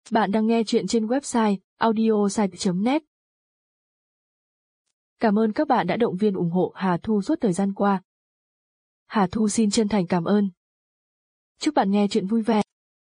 Bạn đang nghe chuyện trên website audiosite.net. Cảm ơn các bạn đã động viên ủng hộ Hà Thu suốt thời gian qua. Hà Thu xin chân thành cảm ơn. Chúc bạn nghe chuyện vui vẻ.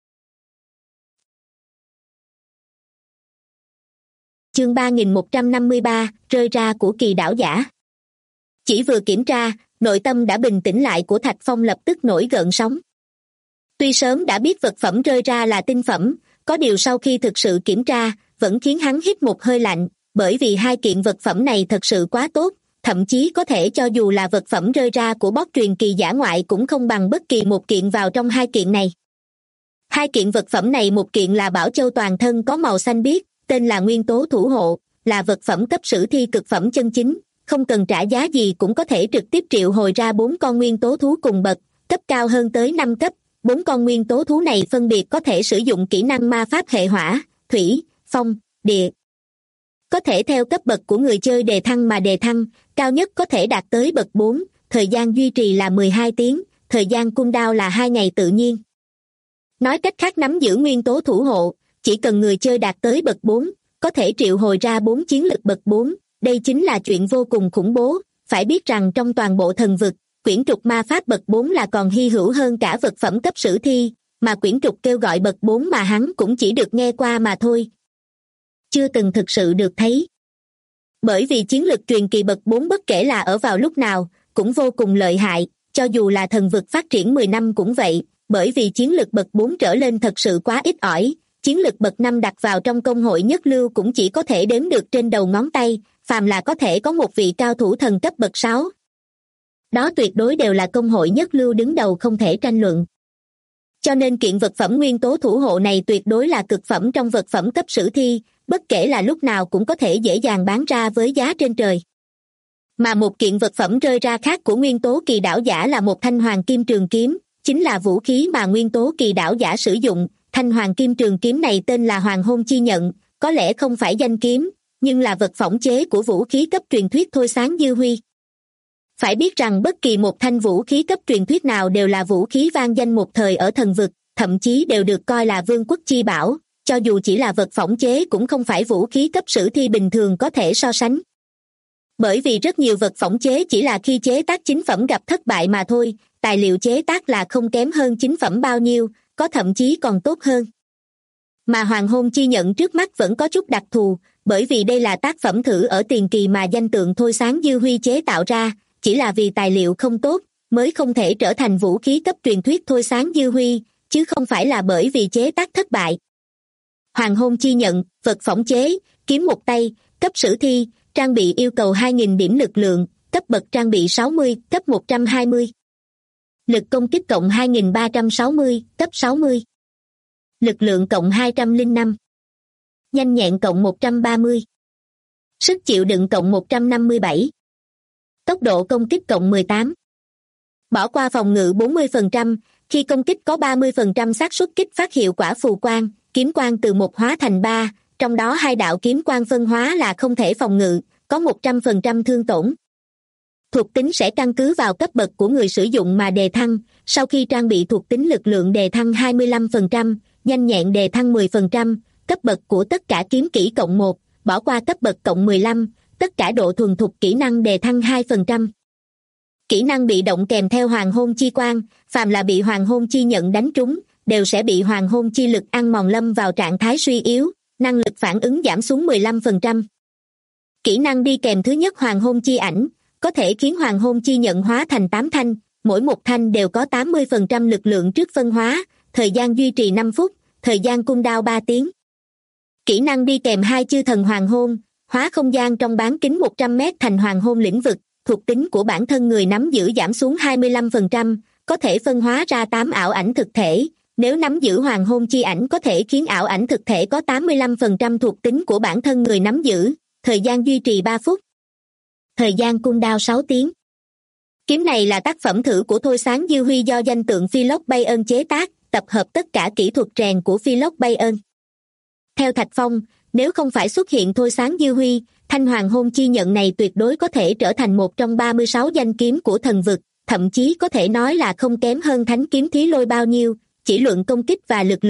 Chương 3153, rơi ra của Kỳ Đảo Giả. Chỉ vừa kiểm tra, nội tâm đã bình tĩnh lại của Thạch Phong lập tức nổi gợn sóng. Tuy sớm đã biết vật phẩm rơi ra là tinh phẩm, có điều sau khi thực sự kiểm tra, vẫn khiến hắn hít một hơi lạnh, bởi vì hai kiện vật phẩm này thật sự quá tốt, thậm chí có thể cho dù là vật phẩm rơi ra của bot truyền kỳ giả ngoại cũng không bằng bất kỳ một kiện vào trong hai kiện này. Hai kiện vật phẩm này, một kiện là bảo châu toàn thân có màu xanh biếc, tên là Nguyên Tố Thủ Hộ, là vật phẩm cấp sử thi cực phẩm chân chính, không cần trả giá gì cũng có thể trực tiếp triệu hồi ra 4 con nguyên tố thú cùng bậc, cấp cao hơn tới 5 cấp. 4 con nguyên tố thú này phân biệt có thể sử dụng kỹ năng ma pháp hệ hỏa, thủy, phong, địa. Có thể theo cấp bậc của người chơi đề thăng mà đề thăng, cao nhất có thể đạt tới bậc 4, thời gian duy trì là 12 tiếng, thời gian cooldown là 2 ngày tự nhiên. Nói cách khác, nắm giữ nguyên tố thủ hộ, chỉ cần người chơi đạt tới bậc 4, có thể triệu hồi ra 4 chiến lực bậc 4, đây chính là chuyện vô cùng khủng bố. Phải biết rằng trong toàn bộ thần vực, quyển trục ma pháp bậc 4 là còn hy hữu hơn cả vật phẩm cấp sử thi, mà quyển trục kêu gọi bậc 4 mà hắn cũng chỉ được nghe qua mà thôi, chưa từng thực sự được thấy. Bởi vì chiến lực truyền kỳ bậc 4 bất kể là ở vào lúc nào, cũng vô cùng lợi hại, cho dù là thần vực phát triển 10 năm cũng vậy, bởi vì chiến lực bậc 4 trở lên thật sự quá ít ỏi, chiến lực bậc 5 đặt vào trong công hội nhất lưu cũng chỉ có thể đếm được trên đầu ngón tay, phàm là có thể có một vị cao thủ thần cấp bậc 6. Đó tuyệt đối đều là công hội nhất lưu đứng đầu không thể tranh luận. Cho nên kiện vật phẩm nguyên tố thủ hộ này tuyệt đối là cực phẩm trong vật phẩm cấp sử thi, bất kể là lúc nào cũng có thể dễ dàng bán ra với giá trên trời. Mà một kiện vật phẩm rơi ra khác của nguyên tố Kỳ Đảo Giả là một thanh hoàng kim trường kiếm, chính là vũ khí mà nguyên tố Kỳ Đảo Giả sử dụng. Thanh hoàng kim trường kiếm này tên là Hoàng Hôn Chi Nhận, có lẽ không phải danh kiếm, nhưng là vật phỏng chế của vũ khí cấp truyền thuyết Thôi Sáng Dư Huy. Phải biết rằng bất kỳ một thanh vũ khí cấp truyền thuyết nào đều là vũ khí vang danh một thời ở thần vực, thậm chí đều được coi là vương quốc chi bảo, cho dù chỉ là vật phỏng chế cũng không phải vũ khí cấp sử thi bình thường có thể so sánh. Bởi vì rất nhiều vật phỏng chế chỉ là khi chế tác chính phẩm gặp thất bại mà thôi, tài liệu chế tác là không kém hơn chính phẩm bao nhiêu, có thậm chí còn tốt hơn. Mà Hoàng Hôn Chi Nhận trước mắt vẫn có chút đặc thù, bởi vì đây là tác phẩm thử ở tiền kỳ mà danh tượng Thôi Sáng Dư Huy chế tạo ra, chỉ là vì tài liệu không tốt mới không thể trở thành vũ khí cấp truyền thuyết Thôi Sáng Dư Huy, chứ không phải là bởi vì chế tác thất bại. Hoàng Hôn Chi Nhận, vật phỏng chế, kiếm một tay, cấp sử thi, trang bị yêu cầu 2.000 điểm lực lượng, cấp bậc trang bị 60, cấp 120. Lực công kích cộng 2.360, cấp 60. Lực lượng cộng 205. Nhanh nhẹn cộng 130. Sức chịu đựng cộng 157. Tốc độ công kích cộng 18. Bỏ qua phòng ngự 40%, khi công kích có 30% xác suất kích phát hiệu quả phù quang, kiếm quang từ 1 hóa thành 3, trong đó 2 đạo kiếm quang phân hóa là không thể phòng ngự, có 100% thương tổn. Thuộc tính sẽ căn cứ vào cấp bậc của người sử dụng mà đề thăng, sau khi trang bị thuộc tính lực lượng đề thăng 25%, nhanh nhẹn đề thăng 10%, cấp bậc của tất cả kiếm kỹ cộng 1, bỏ qua cấp bậc cộng 15, tất cả độ thuần thục kỹ năng đề thăng 2%. Kỹ năng bị động kèm theo Hoàng Hôn Chi Quang, phàm là bị Hoàng Hôn Chi Nhận đánh trúng, đều sẽ bị Hoàng Hôn Chi Lực ăn mòn lâm vào trạng thái suy yếu, năng lực phản ứng giảm xuống 15%. Kỹ năng đi kèm thứ nhất Hoàng Hôn Chi Ảnh, có thể khiến Hoàng Hôn Chi Nhận hóa thành 8 thanh, mỗi một thanh đều có 80% lực lượng trước phân hóa, thời gian duy trì 5 phút, thời gian cooldown 3 tiếng. Kỹ năng đi kèm 2 Chư Thần Hoàng Hôn, hóa không gian trong bán kính 100 m thành Hoàng Hôn lĩnh vực, thuộc tính của bản thân người nắm giữ giảm xuống 25%, có thể phân hóa ra 8 ảo ảnh thực thể, nếu nắm giữ Hoàng Hôn Chi Ảnh có thể khiến ảo ảnh thực thể có 85% thuộc tính của bản thân người nắm giữ, thời gian duy trì 3 phút. Thời gian cooldown 6 tiếng. Kiếm này là tác phẩm thử của Thôi Sáng Dư Huy do danh tượng Philok Bayern chế tác, tập hợp tất cả kỹ thuật rèn của Philok Bayern. Theo Thạch Phong, nếu không phải xuất hiện Thôi Sáng Dư Huy, thanh Hoàng Hôn Chi Nhận này tuyệt đối có thể trở thành một trong 36 danh kiếm của thần vực, thậm chí có thể nói là không kém hơn Thánh Kiếm Thí Lôi bao nhiêu, chỉ luận công kích và lực lượng,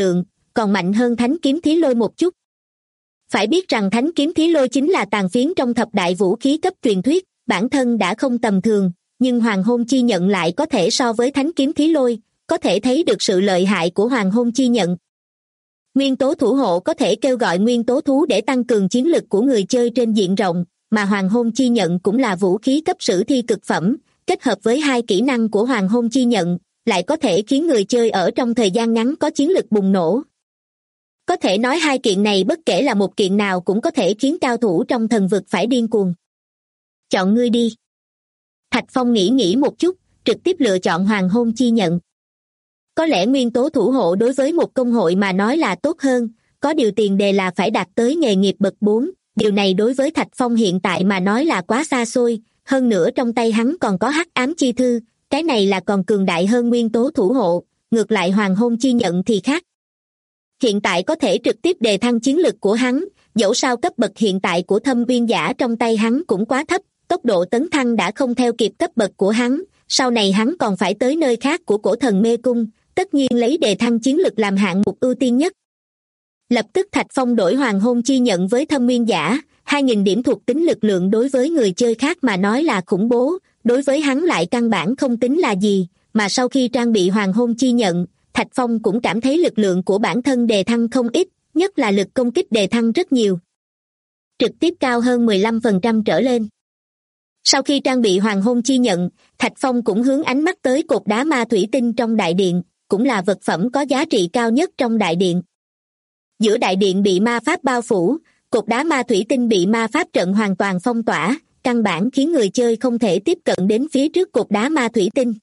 còn mạnh hơn thánh kiếm thí lôi một chút. Phải biết rằng thánh kiếm thí lôi chính là tàn phiến trong thập đại vũ khí cấp truyền thuyết, bản thân đã không tầm thường, nhưng hoàng hôn chi nhận lại có thể so với thánh kiếm thí lôi, có thể thấy được sự lợi hại của hoàng hôn chi nhận. Nguyên tố thủ hộ có thể kêu gọi nguyên tố thú để tăng cường chiến lực của người chơi trên diện rộng, mà hoàng hôn chi nhận cũng là vũ khí cấp sử thi cực phẩm, kết hợp với hai kỹ năng của hoàng hôn chi nhận, lại có thể khiến người chơi ở trong thời gian ngắn có chiến lực bùng nổ. Có thể nói hai kiện này bất kể là một kiện nào cũng có thể khiến cao thủ trong thần vực phải điên cuồng. Chọn ngươi đi. Thạch Phong nghĩ một chút, trực tiếp lựa chọn hoàng hôn chi nhận. Có lẽ nguyên tố thủ hộ đối với một công hội mà nói là tốt hơn, có điều tiền đề là phải đạt tới nghề nghiệp bậc 4, điều này đối với Thạch Phong hiện tại mà nói là quá xa xôi, hơn nữa trong tay hắn còn có hắc ám chi thư, cái này là còn cường đại hơn nguyên tố thủ hộ, ngược lại hoàng hôn chi nhận thì khác. Hiện tại có thể trực tiếp đề thăng chiến lực của hắn, dẫu sao cấp bậc hiện tại của thâm uyên giả trong tay hắn cũng quá thấp, tốc độ tấn thăng đã không theo kịp cấp bậc của hắn, sau này hắn còn phải tới nơi khác của cổ thần mê cung, tất nhiên lấy đề thăng chiến lực làm hạng mục ưu tiên nhất. Lập tức Thạch Phong đổi hoàng hôn chi nhận với thâm uyên giả, 2.000 điểm thuộc tính lực lượng đối với người chơi khác mà nói là khủng bố, đối với hắn lại căn bản không tính là gì, mà sau khi trang bị hoàng hôn chi nhận, Thạch Phong cũng cảm thấy lực lượng của bản thân đề thăng không ít, nhất là lực công kích đề thăng rất nhiều. Trực tiếp cao hơn 15% trở lên. Sau khi trang bị hoàng hôn chi nhận, Thạch Phong cũng hướng ánh mắt tới cột đá ma thủy tinh trong đại điện, cũng là vật phẩm có giá trị cao nhất trong đại điện. Giữa đại điện bị ma pháp bao phủ, cột đá ma thủy tinh bị ma pháp trận hoàn toàn phong tỏa, căn bản khiến người chơi không thể tiếp cận đến phía trước cột đá ma thủy tinh.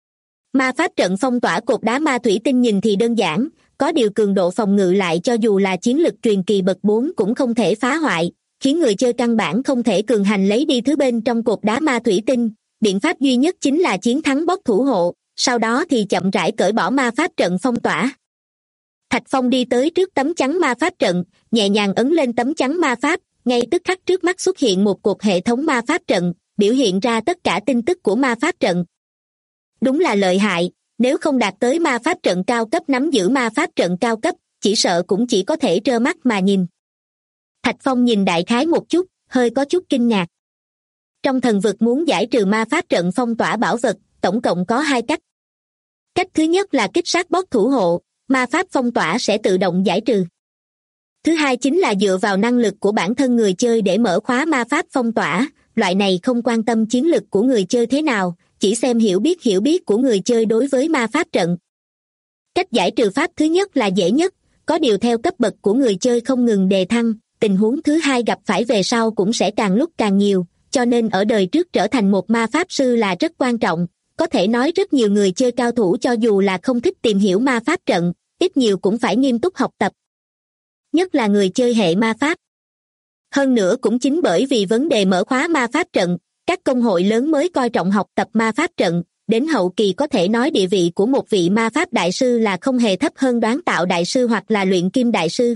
Ma pháp trận phong tỏa cột đá ma thủy tinh nhìn thì đơn giản, có điều cường độ phòng ngự lại cho dù là chiến lực truyền kỳ bậc 4 cũng không thể phá hoại, khiến người chơi căn bản không thể cường hành lấy đi thứ bên trong cột đá ma thủy tinh. Biện pháp duy nhất chính là chiến thắng boss thủ hộ, sau đó thì chậm rãi cởi bỏ ma pháp trận phong tỏa. Thạch Phong đi tới trước tấm chắn ma pháp trận, nhẹ nhàng ấn lên tấm chắn ma pháp, ngay tức khắc trước mắt xuất hiện một cột hệ thống ma pháp trận, biểu hiện ra tất cả tin tức của ma pháp trận. Đúng là lợi hại, nếu không đạt tới ma pháp trận cao cấp nắm giữ ma pháp trận cao cấp, chỉ sợ cũng chỉ có thể trơ mắt mà nhìn. Thạch Phong nhìn đại khái một chút, hơi có chút kinh ngạc. Trong thần vực muốn giải trừ ma pháp trận phong tỏa bảo vật, tổng cộng có 2 cách. Cách thứ nhất là kích sát boss thủ hộ, ma pháp phong tỏa sẽ tự động giải trừ. Thứ hai chính là dựa vào năng lực của bản thân người chơi để mở khóa ma pháp phong tỏa, loại này không quan tâm chiến lực của người chơi thế nào, chỉ xem hiểu biết của người chơi đối với ma pháp trận. Cách giải trừ pháp thứ nhất là dễ nhất, có điều theo cấp bậc của người chơi không ngừng đề thăng, tình huống thứ hai gặp phải về sau cũng sẽ càng lúc càng nhiều, cho nên ở đời trước trở thành một ma pháp sư là rất quan trọng. Có thể nói rất nhiều người chơi cao thủ cho dù là không thích tìm hiểu ma pháp trận, ít nhiều cũng phải nghiêm túc học tập. Nhất là người chơi hệ ma pháp. Hơn nữa cũng chính bởi vì vấn đề mở khóa ma pháp trận, các công hội lớn mới coi trọng học tập ma pháp trận, đến hậu kỳ có thể nói địa vị của một vị ma pháp đại sư là không hề thấp hơn đoán tạo đại sư hoặc là luyện kim đại sư.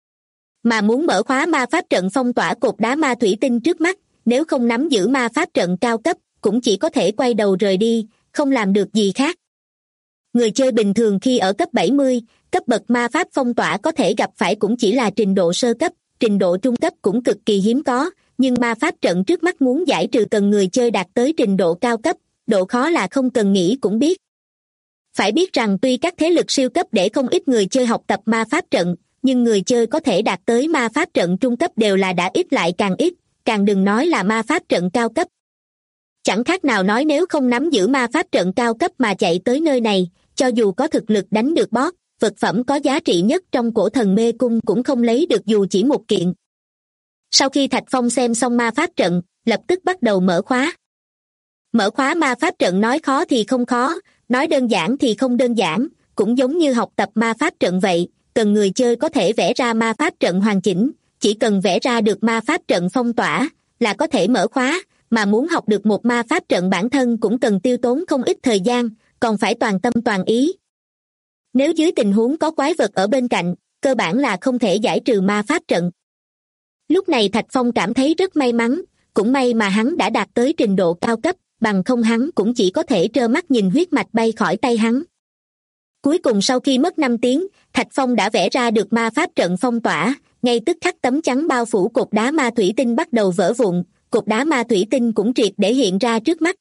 Mà muốn mở khóa ma pháp trận phong tỏa cột đá ma thủy tinh trước mắt, nếu không nắm giữ ma pháp trận cao cấp, cũng chỉ có thể quay đầu rời đi, không làm được gì khác. Người chơi bình thường khi ở cấp 70, cấp bậc ma pháp phong tỏa có thể gặp phải cũng chỉ là trình độ sơ cấp, trình độ trung cấp cũng cực kỳ hiếm có, nhưng ma pháp trận trước mắt muốn giải trừ cần người chơi đạt tới trình độ cao cấp, độ khó là không cần nghĩ cũng biết. Phải biết rằng tuy các thế lực siêu cấp để không ít người chơi học tập ma pháp trận, nhưng người chơi có thể đạt tới ma pháp trận trung cấp đều là đã ít lại càng ít, càng đừng nói là ma pháp trận cao cấp. Chẳng khác nào nói nếu không nắm giữ ma pháp trận cao cấp mà chạy tới nơi này, cho dù có thực lực đánh được boss, vật phẩm có giá trị nhất trong cổ thần mê cung cũng không lấy được dù chỉ một kiện. Sau khi Thạch Phong xem xong ma pháp trận, lập tức bắt đầu mở khóa. Mở khóa ma pháp trận nói khó thì không khó, nói đơn giản thì không đơn giản, cũng giống như học tập ma pháp trận vậy, cần người chơi có thể vẽ ra ma pháp trận hoàn chỉnh, chỉ cần vẽ ra được ma pháp trận phong tỏa là có thể mở khóa, mà muốn học được một ma pháp trận bản thân cũng cần tiêu tốn không ít thời gian, còn phải toàn tâm toàn ý. Nếu dưới tình huống có quái vật ở bên cạnh, cơ bản là không thể giải trừ ma pháp trận. Lúc này Thạch Phong cảm thấy rất may mắn, cũng may mà hắn đã đạt tới trình độ cao cấp, bằng không hắn cũng chỉ có thể trơ mắt nhìn huyết mạch bay khỏi tay hắn. Cuối cùng sau khi mất 5 tiếng, Thạch Phong đã vẽ ra được ma pháp trận phong tỏa, ngay tức khắc tấm chắn bao phủ cột đá ma thủy tinh bắt đầu vỡ vụn, cột đá ma thủy tinh cũng triệt để hiện ra trước mắt.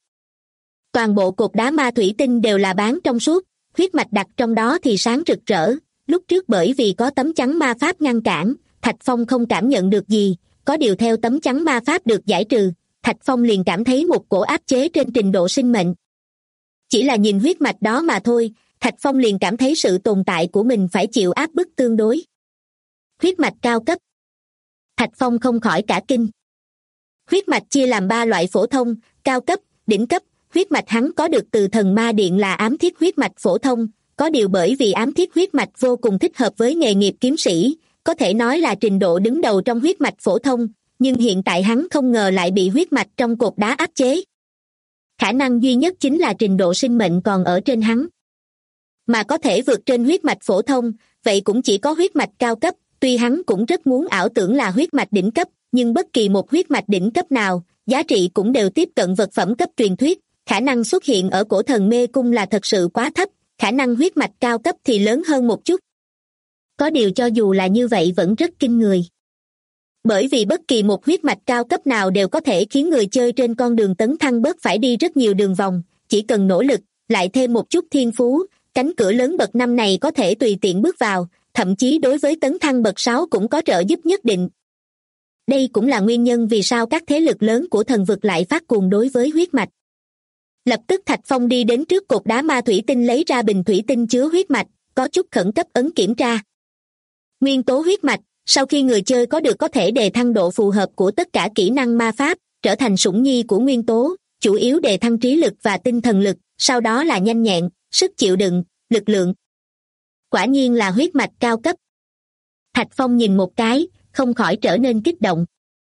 Toàn bộ cột đá ma thủy tinh đều là bán trong suốt, huyết mạch đặt trong đó thì sáng rực rỡ. Lúc trước bởi vì có tấm chắn ma pháp ngăn cản, Thạch Phong không cảm nhận được gì, có điều theo tấm chắn ma pháp được giải trừ, Thạch Phong liền cảm thấy một cổ áp chế trên trình độ sinh mệnh. Chỉ là nhìn huyết mạch đó mà thôi, Thạch Phong liền cảm thấy sự tồn tại của mình phải chịu áp bức tương đối. Huyết mạch cao cấp. Thạch Phong không khỏi cả kinh. Huyết mạch chia làm 3 loại: phổ thông, cao cấp, đỉnh cấp. Huyết mạch hắn có được từ thần ma điện là ám thiết huyết mạch phổ thông, có điều bởi vì ám thiết huyết mạch vô cùng thích hợp với nghề nghiệp kiếm sĩ, có thể nói là trình độ đứng đầu trong huyết mạch phổ thông, nhưng hiện tại hắn không ngờ lại bị huyết mạch trong cột đá áp chế. Khả năng duy nhất chính là trình độ sinh mệnh còn ở trên hắn. Mà có thể vượt trên huyết mạch phổ thông, vậy cũng chỉ có huyết mạch cao cấp, tuy hắn cũng rất muốn ảo tưởng là huyết mạch đỉnh cấp, nhưng bất kỳ một huyết mạch đỉnh cấp nào, giá trị cũng đều tiếp cận vật phẩm cấp truyền thuyết, khả năng xuất hiện ở cổ thần mê cung là thật sự quá thấp, khả năng huyết mạch cao cấp thì lớn hơn một chút. Có điều cho dù là như vậy vẫn rất kinh người. Bởi vì bất kỳ một huyết mạch cao cấp nào đều có thể khiến người chơi trên con đường tấn thăng bớt phải đi rất nhiều đường vòng, chỉ cần nỗ lực, lại thêm một chút thiên phú, cánh cửa lớn bậc 5 này có thể tùy tiện bước vào, thậm chí đối với tấn thăng bậc 6 cũng có trợ giúp nhất định. Đây cũng là nguyên nhân vì sao các thế lực lớn của thần vực lại phát cuồng đối với huyết mạch. Lập tức Thạch Phong đi đến trước cột đá ma thủy tinh lấy ra bình thủy tinh chứa huyết mạch, có chút khẩn cấp ấn kiểm tra. Nguyên tố huyết mạch, sau khi người chơi có được có thể đề thăng độ phù hợp của tất cả kỹ năng ma pháp, trở thành sủng nhi của nguyên tố, chủ yếu đề thăng trí lực và tinh thần lực, sau đó là nhanh nhẹn, sức chịu đựng, lực lượng. Quả nhiên là huyết mạch cao cấp. Thạch Phong nhìn một cái, không khỏi trở nên kích động.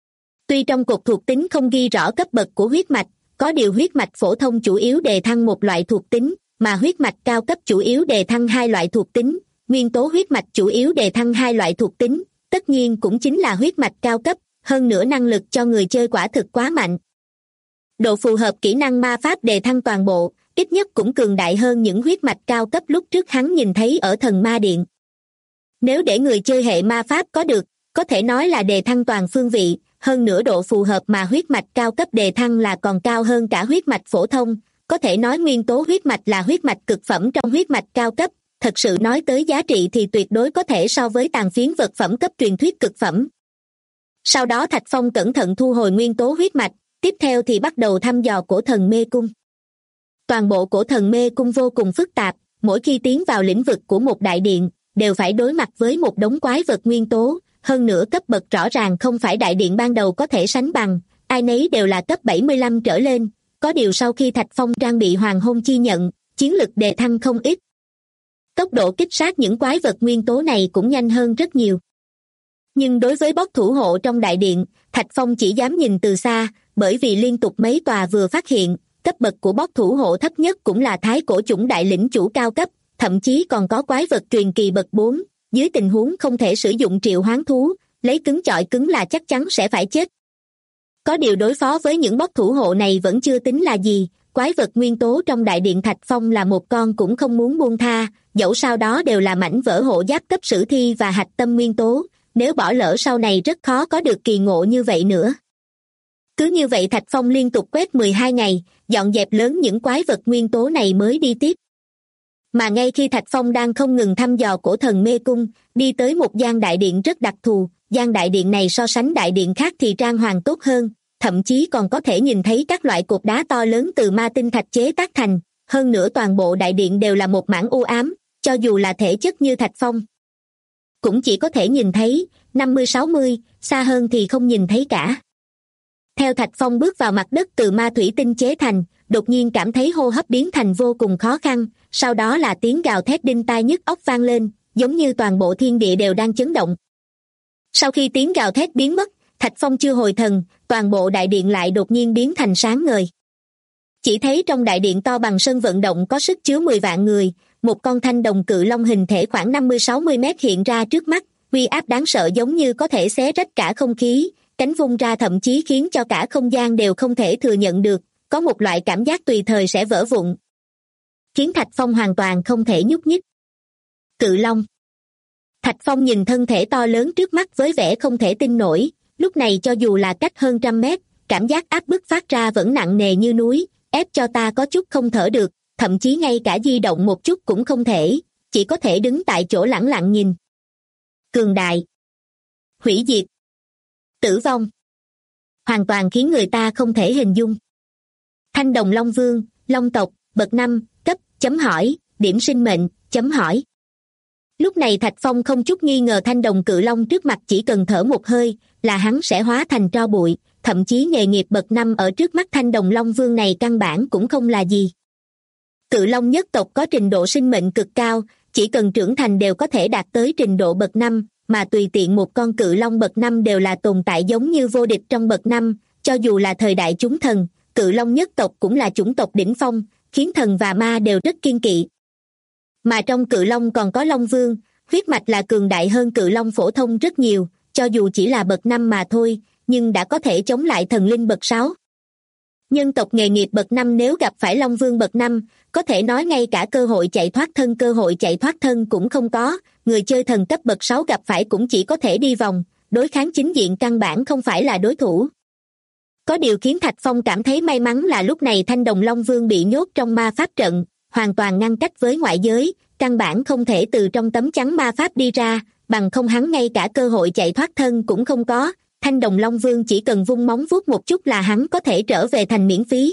Tuy trong cột thuộc tính không ghi rõ cấp bậc của huyết mạch, có điều huyết mạch phổ thông chủ yếu đề thăng một loại thuộc tính, mà huyết mạch cao cấp chủ yếu đề thăng 2 loại thuộc tính, nguyên tố huyết mạch chủ yếu đề thăng 2 loại thuộc tính, tất nhiên cũng chính là huyết mạch cao cấp, hơn nữa năng lực cho người chơi quả thực quá mạnh. Độ phù hợp kỹ năng ma pháp đề thăng toàn bộ, ít nhất cũng cường đại hơn những huyết mạch cao cấp lúc trước hắn nhìn thấy ở thần ma điện. Nếu để người chơi hệ ma pháp có được, có thể nói là đề thăng toàn phương vị, hơn nữa độ phù hợp mà huyết mạch cao cấp đề thăng là còn cao hơn cả huyết mạch phổ thông, có thể nói nguyên tố huyết mạch là huyết mạch cực phẩm trong huyết mạch cao cấp, thật sự nói tới giá trị thì tuyệt đối có thể so với tàn phiến vật phẩm cấp truyền thuyết cực phẩm. Sau đó Thạch Phong cẩn thận thu hồi nguyên tố huyết mạch, tiếp theo thì bắt đầu thăm dò cổ thần mê cung. Toàn bộ cổ thần mê cung vô cùng phức tạp, mỗi khi tiến vào lĩnh vực của một đại điện, đều phải đối mặt với một đống quái vật nguyên tố, hơn nữa cấp bậc rõ ràng không phải đại điện ban đầu có thể sánh bằng, ai nấy đều là cấp 75 trở lên, có điều sau khi Thạch Phong trang bị hoàng hôn chi nhận, chiến lực đề thăng không ít. Tốc độ kích sát những quái vật nguyên tố này cũng nhanh hơn rất nhiều. Nhưng đối với boss thủ hộ trong đại điện, Thạch Phong chỉ dám nhìn từ xa, bởi vì liên tục mấy tòa vừa phát hiện, cấp bậc của boss thủ hộ thấp nhất cũng là thái cổ chủng đại lĩnh chủ cao cấp, thậm chí còn có quái vật truyền kỳ bậc 4, dưới tình huống không thể sử dụng triệu hoán thú, lấy cứng chọi cứng là chắc chắn sẽ phải chết. Có điều đối phó với những boss thủ hộ này vẫn chưa tính là gì, quái vật nguyên tố trong đại điện Thạch Phong là một con cũng không muốn buông tha, dẫu sao đó đều là mảnh vỡ hộ giáp cấp sử thi và hạch tâm nguyên tố, nếu bỏ lỡ sau này rất khó có được kỳ ngộ như vậy nữa. Cứ như vậy Thạch Phong liên tục quét 12 ngày, dọn dẹp lớn những quái vật nguyên tố này mới đi tiếp. Mà ngay khi Thạch Phong đang không ngừng thăm dò cổ thần mê cung, đi tới một gian đại điện rất đặc thù, gian đại điện này so sánh đại điện khác thì trang hoàng tốt hơn, thậm chí còn có thể nhìn thấy các loại cột đá to lớn từ ma tinh thạch chế tác thành, hơn nữa toàn bộ đại điện đều là một mảng u ám, cho dù là thể chất như Thạch Phong cũng chỉ có thể nhìn thấy 50-60, xa hơn thì không nhìn thấy cả. Theo Thạch Phong bước vào mặt đất từ ma thủy tinh chế thành, đột nhiên cảm thấy hô hấp biến thành vô cùng khó khăn, sau đó là tiếng gào thét đinh tai nhức óc vang lên, giống như toàn bộ thiên địa đều đang chấn động. Sau khi tiếng gào thét biến mất, Thạch Phong chưa hồi thần, toàn bộ đại điện lại đột nhiên biến thành sáng ngời. Chỉ thấy trong đại điện to bằng sân vận động có sức chứa 10 vạn người, một con thanh đồng cự long hình thể khoảng 50-60 mét hiện ra trước mắt, uy áp đáng sợ giống như có thể xé rách cả không khí, cánh vung ra thậm chí khiến cho cả không gian đều không thể thừa nhận được, có một loại cảm giác tùy thời sẽ vỡ vụn, khiến Thạch Phong hoàn toàn không thể nhúc nhích. Cự long. Thạch Phong nhìn thân thể to lớn trước mắt với vẻ không thể tin nổi, lúc này cho dù là cách hơn 100 mét, cảm giác áp bức phát ra vẫn nặng nề như núi, ép cho ta có chút không thở được, thậm chí ngay cả di động một chút cũng không thể, chỉ có thể đứng tại chỗ lẳng lặng nhìn. Cường đại, hủy diệt, tử vong, hoàn toàn khiến người ta không thể hình dung. Thanh đồng Long Vương, Long tộc, bậc 5, cấp, chấm hỏi, điểm sinh mệnh, chấm hỏi. Lúc này Thạch Phong không chút nghi ngờ thanh đồng cự long trước mặt chỉ cần thở một hơi là hắn sẽ hóa thành tro bụi, thậm chí nghề nghiệp bậc 5 ở trước mắt thanh đồng Long Vương này căn bản cũng không là gì. Cự long nhất tộc có trình độ sinh mệnh cực cao, chỉ cần trưởng thành đều có thể đạt tới trình độ bậc 5, mà tùy tiện một con cự long bậc 5 đều là tồn tại giống như vô địch trong bậc 5, cho dù là thời đại chúng thần, cự long nhất tộc cũng là chủng tộc đỉnh phong, khiến thần và ma đều rất kiêng kỵ. Mà trong cự long còn có Long Vương, huyết mạch là cường đại hơn cự long phổ thông rất nhiều, cho dù chỉ là bậc 5 mà thôi, nhưng đã có thể chống lại thần linh bậc 6. Nhân tộc nghề nghiệp bậc 5 nếu gặp phải Long Vương bậc 5, có thể nói ngay cả cơ hội chạy thoát thân cũng không có, người chơi thần cấp bậc 6 gặp phải cũng chỉ có thể đi vòng, đối kháng chính diện căn bản không phải là đối thủ. Có điều khiến Thạch Phong cảm thấy may mắn là lúc này thanh đồng Long Vương bị nhốt trong ma pháp trận, hoàn toàn ngăn cách với ngoại giới, căn bản không thể từ trong tấm chắn ma pháp đi ra, bằng không hắn ngay cả cơ hội chạy thoát thân cũng không có, thanh đồng Long Vương chỉ cần vung móng vuốt một chút là hắn có thể trở về thành miễn phí.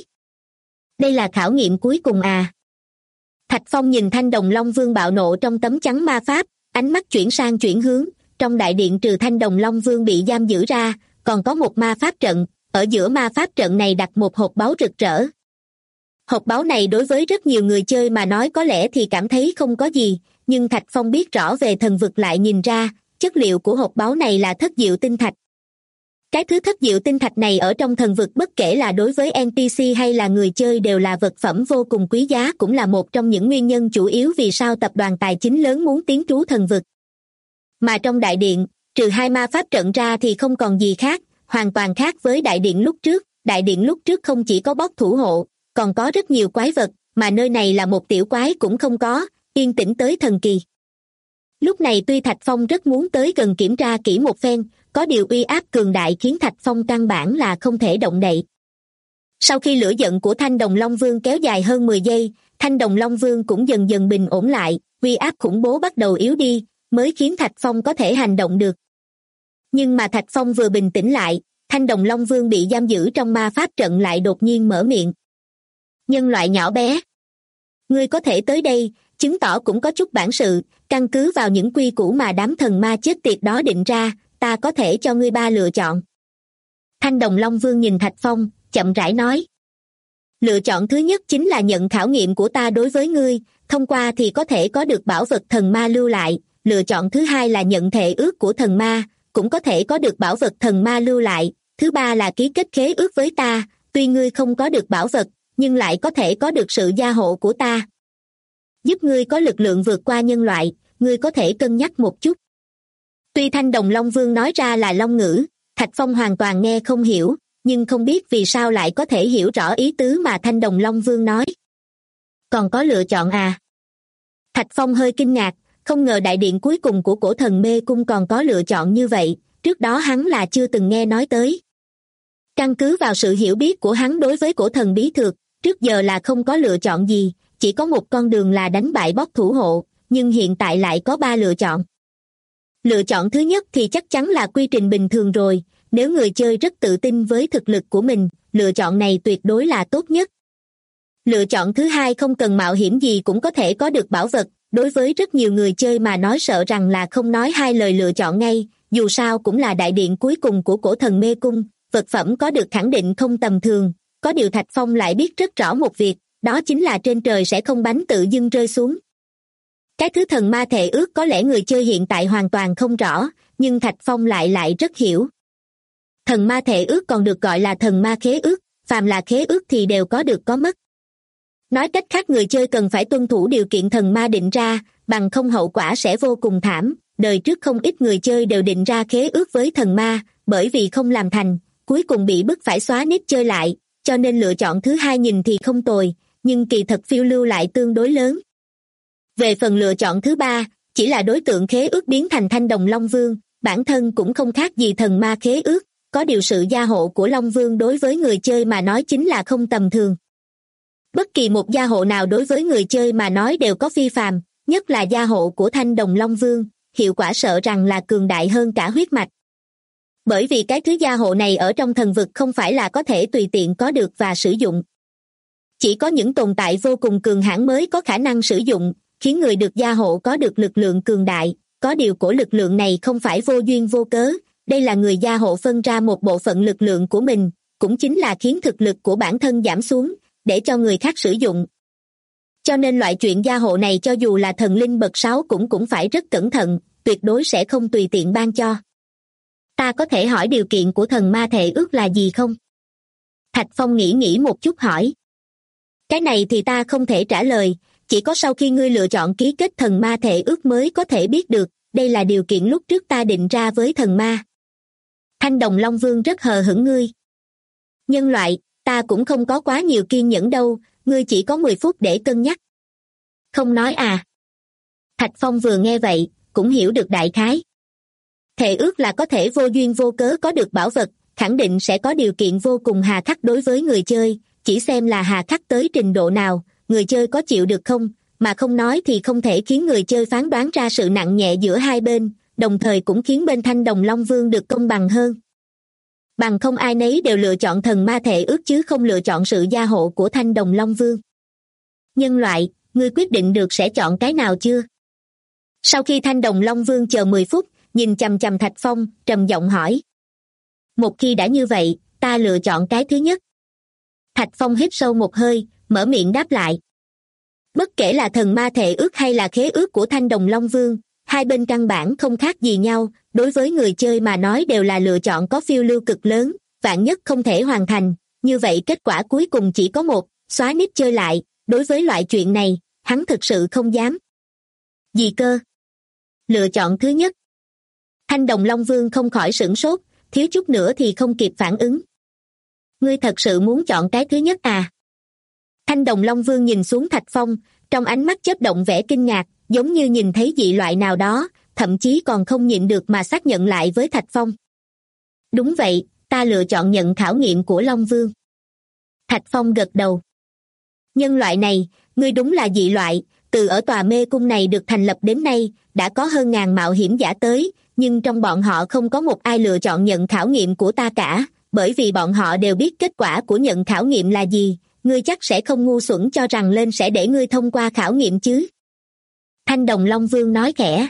Đây là khảo nghiệm cuối cùng à? Thạch Phong nhìn thanh đồng Long Vương bạo nộ trong tấm chắn ma pháp, ánh mắt chuyển hướng, trong đại điện trừ thanh đồng Long Vương bị giam giữ ra, còn có một ma pháp trận, ở giữa ma pháp trận này đặt một hộp báu rực rỡ. Hộp báu này đối với rất nhiều người chơi mà nói có lẽ thì cảm thấy không có gì, nhưng Thạch Phong biết rõ về thần vực lại nhìn ra, chất liệu của hộp báu này là thất diệu tinh thạch. Cái thứ thất diệu tinh thạch này ở trong thần vực bất kể là đối với NPC hay là người chơi đều là vật phẩm vô cùng quý giá, cũng là một trong những nguyên nhân chủ yếu vì sao tập đoàn tài chính lớn muốn tiến trú thần vực. Mà trong đại điện, trừ hai ma pháp trận ra thì không còn gì khác, hoàn toàn khác với đại điện lúc trước. Đại điện lúc trước không chỉ có boss thủ hộ, còn có rất nhiều quái vật, mà nơi này là một tiểu quái cũng không có, yên tĩnh tới thần kỳ. Lúc này tuy Thạch Phong rất muốn tới gần kiểm tra kỹ một phen, có điều uy áp cường đại khiến Thạch Phong căn bản là không thể động đậy. Sau khi lửa giận của thanh đồng Long Vương kéo dài hơn 10 giây, thanh đồng Long Vương cũng dần dần bình ổn lại, uy áp khủng bố bắt đầu yếu đi, mới khiến Thạch Phong có thể hành động được. Nhưng mà Thạch Phong vừa bình tĩnh lại, thanh đồng Long Vương bị giam giữ trong ma pháp trận lại đột nhiên mở miệng. Nhân loại nhỏ bé, ngươi có thể tới đây, chứng tỏ cũng có chút bản sự, căn cứ vào những quy củ mà đám thần ma chết tiệt đó định ra, ta có thể cho ngươi 3 lựa chọn. Thanh đồng Long Vương nhìn Thạch Phong, chậm rãi nói. Lựa chọn thứ nhất chính là nhận khảo nghiệm của ta đối với ngươi, thông qua thì có thể có được bảo vật thần ma lưu lại. Lựa chọn thứ hai là nhận thệ ước của thần ma, cũng có thể có được bảo vật thần ma lưu lại. Thứ ba là ký kết khế ước với ta, tuy ngươi không có được bảo vật, nhưng lại có thể có được sự gia hộ của ta. Giúp ngươi có lực lượng vượt qua nhân loại, ngươi có thể cân nhắc một chút. Tuy thanh đồng Long Vương nói ra là long ngữ, Thạch Phong hoàn toàn nghe không hiểu, nhưng không biết vì sao lại có thể hiểu rõ ý tứ mà thanh đồng Long Vương nói. Còn có lựa chọn à? Thạch Phong hơi kinh ngạc, không ngờ đại điện cuối cùng của cổ thần mê cung còn có lựa chọn như vậy, trước đó hắn là chưa từng nghe nói tới. Căn cứ vào sự hiểu biết của hắn đối với cổ thần bí thược, trước giờ là không có lựa chọn gì, chỉ có một con đường là đánh bại boss thủ hộ, nhưng hiện tại lại có 3 lựa chọn. Lựa chọn thứ nhất thì chắc chắn là quy trình bình thường rồi, nếu người chơi rất tự tin với thực lực của mình, lựa chọn này tuyệt đối là tốt nhất. Lựa chọn thứ hai không cần mạo hiểm gì cũng có thể có được bảo vật, đối với rất nhiều người chơi mà nói sợ rằng là không nói hai lời lựa chọn ngay, dù sao cũng là đại điện cuối cùng của cổ thần mê cung, vật phẩm có được khẳng định không tầm thường. Có điều Thạch Phong lại biết rất rõ một việc, đó chính là trên trời sẽ không bánh tự dưng rơi xuống. Cái thứ thần ma thệ ước có lẽ người chơi hiện tại hoàn toàn không rõ, nhưng Thạch Phong lại rất hiểu. Thần ma thệ ước còn được gọi là thần ma khế ước, phàm là khế ước thì đều có được có mất. Nói cách khác người chơi cần phải tuân thủ điều kiện thần ma định ra, bằng không hậu quả sẽ vô cùng thảm. Đời trước không ít người chơi đều định ra khế ước với thần ma, bởi vì không làm thành, cuối cùng bị bức phải xóa nick chơi lại, cho nên lựa chọn thứ hai nhìn thì không tồi, nhưng kỳ thật phiêu lưu lại tương đối lớn. Về phần lựa chọn thứ ba, chỉ là đối tượng khế ước biến thành Thanh Đồng Long Vương, bản thân cũng không khác gì thần ma khế ước, có điều sự gia hộ của Long Vương đối với người chơi mà nói chính là không tầm thường. Bất kỳ một gia hộ nào đối với người chơi mà nói đều có phi phàm, nhất là gia hộ của Thanh Đồng Long Vương, hiệu quả sợ rằng là cường đại hơn cả huyết mạch. Bởi vì cái thứ gia hộ này ở trong thần vực không phải là có thể tùy tiện có được và sử dụng. Chỉ có những tồn tại vô cùng cường hãn mới có khả năng sử dụng, khiến người được gia hộ có được lực lượng cường đại, có điều của lực lượng này không phải vô duyên vô cớ, đây là người gia hộ phân ra một bộ phận lực lượng của mình, cũng chính là khiến thực lực của bản thân giảm xuống, để cho người khác sử dụng. Cho nên loại chuyện gia hộ này cho dù là thần linh bậc 6 cũng phải rất cẩn thận, tuyệt đối sẽ không tùy tiện ban cho. Ta có thể hỏi điều kiện của thần ma thệ ước là gì không? Thạch Phong nghĩ một chút hỏi. Cái này thì ta không thể trả lời, chỉ có sau khi ngươi lựa chọn ký kết thần ma thệ ước mới có thể biết được, đây là điều kiện lúc trước ta định ra với thần ma. Thanh Đồng Long Vương rất hờ hững ngươi. Nhân loại, ta cũng không có quá nhiều kiên nhẫn đâu, ngươi chỉ có 10 phút để cân nhắc. Không nói à? Thạch Phong vừa nghe vậy, cũng hiểu được đại khái. Thệ ước là có thể vô duyên vô cớ có được bảo vật, khẳng định sẽ có điều kiện vô cùng hà khắc đối với người chơi, chỉ xem là hà khắc tới trình độ nào, người chơi có chịu được không, mà không nói thì không thể khiến người chơi phán đoán ra sự nặng nhẹ giữa hai bên, đồng thời cũng khiến bên Thanh Đồng Long Vương được công bằng hơn. Bằng không ai nấy đều lựa chọn thần ma thệ ước chứ không lựa chọn sự gia hộ của Thanh Đồng Long Vương. Nhân loại, ngươi quyết định được sẽ chọn cái nào chưa? Sau khi Thanh Đồng Long Vương chờ 10 phút, nhìn chằm chằm Thạch Phong, trầm giọng hỏi. Một khi đã như vậy, ta lựa chọn cái thứ nhất. Thạch Phong hít sâu một hơi, mở miệng đáp lại. Bất kể là thần ma thệ ước hay là khế ước của Thanh Đồng Long Vương, hai bên căn bản không khác gì nhau, đối với người chơi mà nói đều là lựa chọn có phiêu lưu cực lớn, vạn nhất không thể hoàn thành, như vậy kết quả cuối cùng chỉ có một, xóa nít chơi lại, đối với loại chuyện này, hắn thực sự không dám. Gì cơ? Lựa chọn thứ nhất. Thanh Đồng Long Vương không khỏi sửng sốt, thiếu chút nữa thì không kịp phản ứng. Ngươi thật sự muốn chọn cái thứ nhất à? Thanh Đồng Long Vương nhìn xuống Thạch Phong, trong ánh mắt chớp động vẻ kinh ngạc, giống như nhìn thấy dị loại nào đó, thậm chí còn không nhịn được mà xác nhận lại với Thạch Phong. Đúng vậy, ta lựa chọn nhận khảo nghiệm của Long Vương. Thạch Phong gật đầu. Nhân loại này, ngươi đúng là dị loại, từ ở tòa mê cung này được thành lập đến nay, đã có hơn ngàn mạo hiểm giả tới, nhưng trong bọn họ không có một ai lựa chọn nhận khảo nghiệm của ta cả, bởi vì bọn họ đều biết kết quả của nhận khảo nghiệm là gì, ngươi chắc sẽ không ngu xuẩn cho rằng lên sẽ để ngươi thông qua khảo nghiệm chứ. Thanh Đồng Long Vương nói khẽ.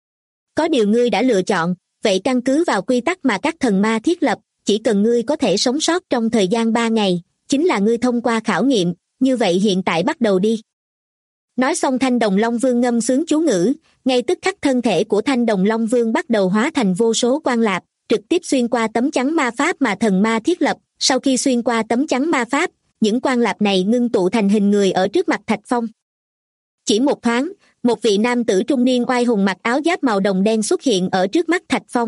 Có điều ngươi đã lựa chọn, vậy căn cứ vào quy tắc mà các thần ma thiết lập, chỉ cần ngươi có thể sống sót trong thời gian 3 ngày, chính là ngươi thông qua khảo nghiệm, như vậy hiện tại bắt đầu đi. Nói xong Thanh Đồng Long Vương ngâm sướng chú ngữ, ngay tức khắc thân thể của Thanh Đồng Long Vương bắt đầu hóa thành vô số quan lạp, trực tiếp xuyên qua tấm chắn ma pháp mà thần ma thiết lập, sau khi xuyên qua tấm chắn ma pháp, những quan lạp này ngưng tụ thành hình người ở trước mặt Thạch Phong. Chỉ một thoáng, một vị nam tử trung niên oai hùng mặc áo giáp màu đồng đen xuất hiện ở trước mắt Thạch Phong.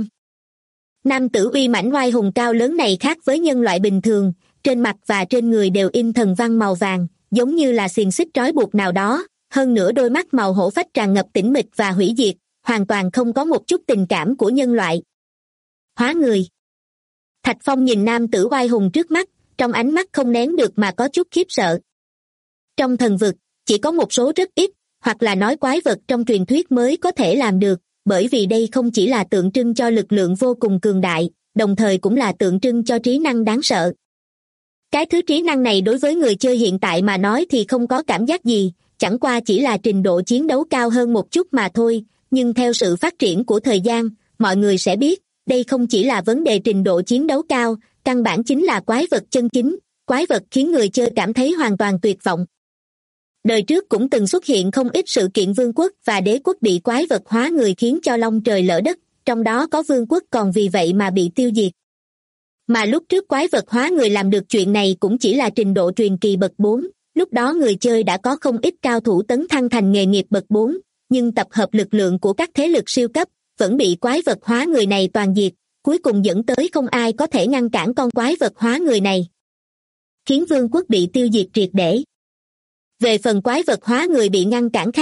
Nam tử uy mãnh oai hùng cao lớn này khác với nhân loại bình thường, trên mặt và trên người đều in thần văn màu vàng, giống như là xiềng xích trói buộc nào đó, hơn nữa đôi mắt màu hổ phách tràn ngập tĩnh mịch và hủy diệt, hoàn toàn không có một chút tình cảm của nhân loại. Hóa người. Thạch Phong nhìn nam tử oai hùng trước mắt, trong ánh mắt không nén được mà có chút khiếp sợ. Trong thần vực, chỉ có một số rất ít, hoặc là nói quái vật trong truyền thuyết mới có thể làm được, bởi vì đây không chỉ là tượng trưng cho lực lượng vô cùng cường đại, đồng thời cũng là tượng trưng cho trí năng đáng sợ. Cái thứ trí năng này đối với người chơi hiện tại mà nói thì không có cảm giác gì, chẳng qua chỉ là trình độ chiến đấu cao hơn một chút mà thôi, nhưng theo sự phát triển của thời gian, mọi người sẽ biết, đây không chỉ là vấn đề trình độ chiến đấu cao, căn bản chính là quái vật chân chính, quái vật khiến người chơi cảm thấy hoàn toàn tuyệt vọng. Đời trước cũng từng xuất hiện không ít sự kiện vương quốc và đế quốc bị quái vật hóa người khiến cho long trời lở đất, trong đó có vương quốc còn vì vậy mà bị tiêu diệt. Mà lúc trước quái vật hóa người làm được chuyện này cũng chỉ là trình độ truyền kỳ bậc 4, lúc đó người chơi đã có không ít cao thủ tấn thăng thành nghề nghiệp bậc 4, nhưng tập hợp lực lượng của các thế lực siêu cấp, vẫn bị quái vật hóa người này toàn diệt, cuối cùng dẫn tới không ai có thể ngăn cản con quái vật hóa người này, khiến vương quốc bị tiêu diệt triệt để. Về phần quái vật hóa người bị ngăn cản khác,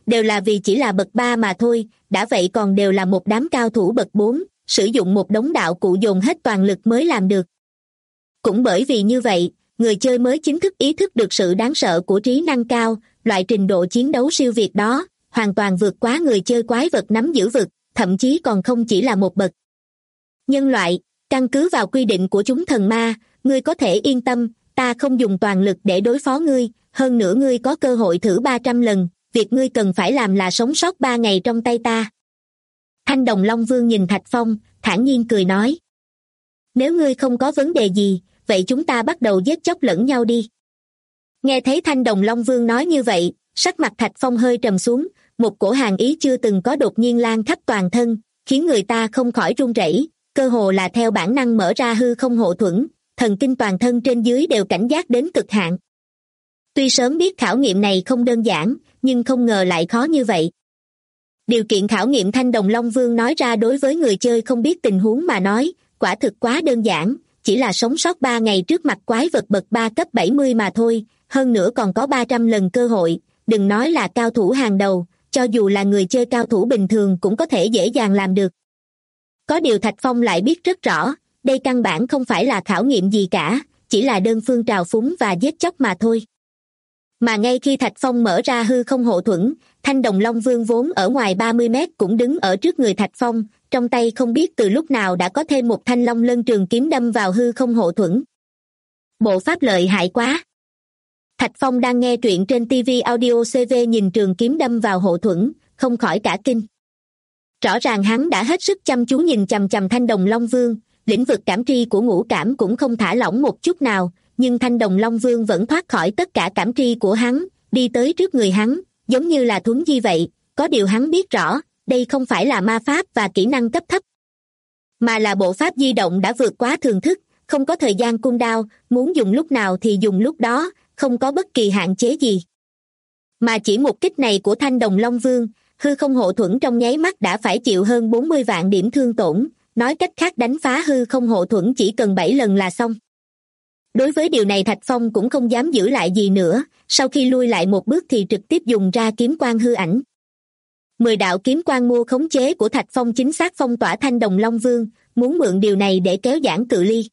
đều là vì chỉ là bậc 3 mà thôi, đã vậy còn đều là một đám cao thủ bậc 4, sử dụng một đống đạo cụ dồn hết toàn lực mới làm được. Cũng bởi vì như vậy, người chơi mới chính thức ý thức được sự đáng sợ của trí năng cao, loại trình độ chiến đấu siêu việt đó, hoàn toàn vượt quá người chơi quái vật nắm giữ vực, thậm chí còn không chỉ là một bậc. Nhân loại, căn cứ vào quy định của chúng thần ma, ngươi có thể yên tâm, ta không dùng toàn lực để đối phó ngươi, hơn nữa ngươi có cơ hội thử 300 lần, việc ngươi cần phải làm là sống sót 3 ngày trong tay ta. Thanh Đồng Long Vương nhìn Thạch Phong, thản nhiên cười nói. Nếu ngươi không có vấn đề gì, vậy chúng ta bắt đầu giết chóc lẫn nhau đi. Nghe thấy Thanh Đồng Long Vương nói như vậy, sắc mặt Thạch Phong hơi trầm xuống, một cổ hàn ý chưa từng có đột nhiên lan khắp toàn thân, khiến người ta không khỏi run rẩy, cơ hồ là theo bản năng mở ra hư không hộ thuẫn, thần kinh toàn thân trên dưới đều cảnh giác đến cực hạn. Tuy sớm biết khảo nghiệm này không đơn giản, nhưng không ngờ lại khó như vậy. Điều kiện khảo nghiệm Thanh Đồng Long Vương nói ra đối với người chơi không biết tình huống mà nói, quả thực quá đơn giản, chỉ là sống sót 3 ngày trước mặt quái vật bậc 3 cấp 70 mà thôi, hơn nữa còn có 300 lần cơ hội, đừng nói là cao thủ hàng đầu, cho dù là người chơi cao thủ bình thường cũng có thể dễ dàng làm được. Có điều Thạch Phong lại biết rất rõ, đây căn bản không phải là khảo nghiệm gì cả, chỉ là đơn phương trào phúng và giết chóc mà thôi. Mà ngay khi Thạch Phong mở ra hư không hộ thuẫn, Thanh Đồng Long Vương vốn ở ngoài 30 mét cũng đứng ở trước người Thạch Phong, trong tay không biết từ lúc nào đã có thêm một thanh long lân trường kiếm đâm vào hư không hộ thuẫn. Bộ pháp lợi hại quá. Thạch Phong đang nghe truyện trên TV Audio CV nhìn trường kiếm đâm vào hộ thuẫn, không khỏi cả kinh. Rõ ràng hắn đã hết sức chăm chú nhìn chằm chằm Thanh Đồng Long Vương, lĩnh vực cảm tri của ngũ cảm cũng không thả lỏng một chút nào, nhưng Thanh Đồng Long Vương vẫn thoát khỏi tất cả cảm tri của hắn, đi tới trước người hắn, giống như là thuấn di vậy, có điều hắn biết rõ, đây không phải là ma pháp và kỹ năng cấp thấp, mà là bộ pháp di động đã vượt quá thường thức, không có thời gian cooldown, muốn dùng lúc nào thì dùng lúc đó, không có bất kỳ hạn chế gì. Mà chỉ một kích này của Thanh Đồng Long Vương, hư không hộ thuẫn trong nháy mắt đã phải chịu hơn 40 vạn điểm thương tổn, nói cách khác đánh phá hư không hộ thuẫn chỉ cần 7 lần là xong. Đối với điều này Thạch Phong cũng không dám giữ lại gì nữa, sau khi lui lại một bước thì trực tiếp dùng ra kiếm quang hư ảnh. 10 đạo kiếm quang mua khống chế của Thạch Phong chính xác phong tỏa Thanh Đồng Long Vương, muốn mượn điều này để kéo giãn cự ly.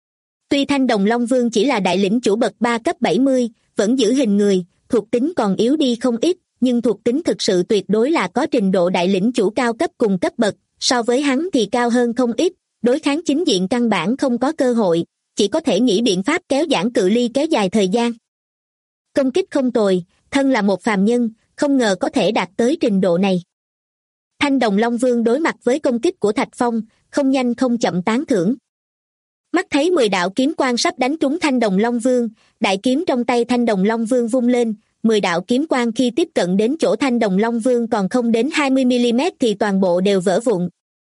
Tuy Thanh Đồng Long Vương chỉ là đại lĩnh chủ bậc 3 cấp 70, vẫn giữ hình người, thuộc tính còn yếu đi không ít, nhưng thuộc tính thực sự tuyệt đối là có trình độ đại lĩnh chủ cao cấp cùng cấp bậc, so với hắn thì cao hơn không ít, đối kháng chính diện căn bản không có cơ hội, chỉ có thể nghĩ biện pháp kéo giãn cự ly kéo dài thời gian. Công kích không tồi, thân là một phàm nhân, không ngờ có thể đạt tới trình độ này. Thanh Đồng Long Vương đối mặt với công kích của Thạch Phong, không nhanh không chậm tán thưởng. Mắt thấy 10 đạo kiếm quang sắp đánh trúng Thanh Đồng Long Vương, đại kiếm trong tay Thanh Đồng Long Vương vung lên, 10 đạo kiếm quang khi tiếp cận đến chỗ Thanh Đồng Long Vương còn không đến 20mm thì toàn bộ đều vỡ vụn.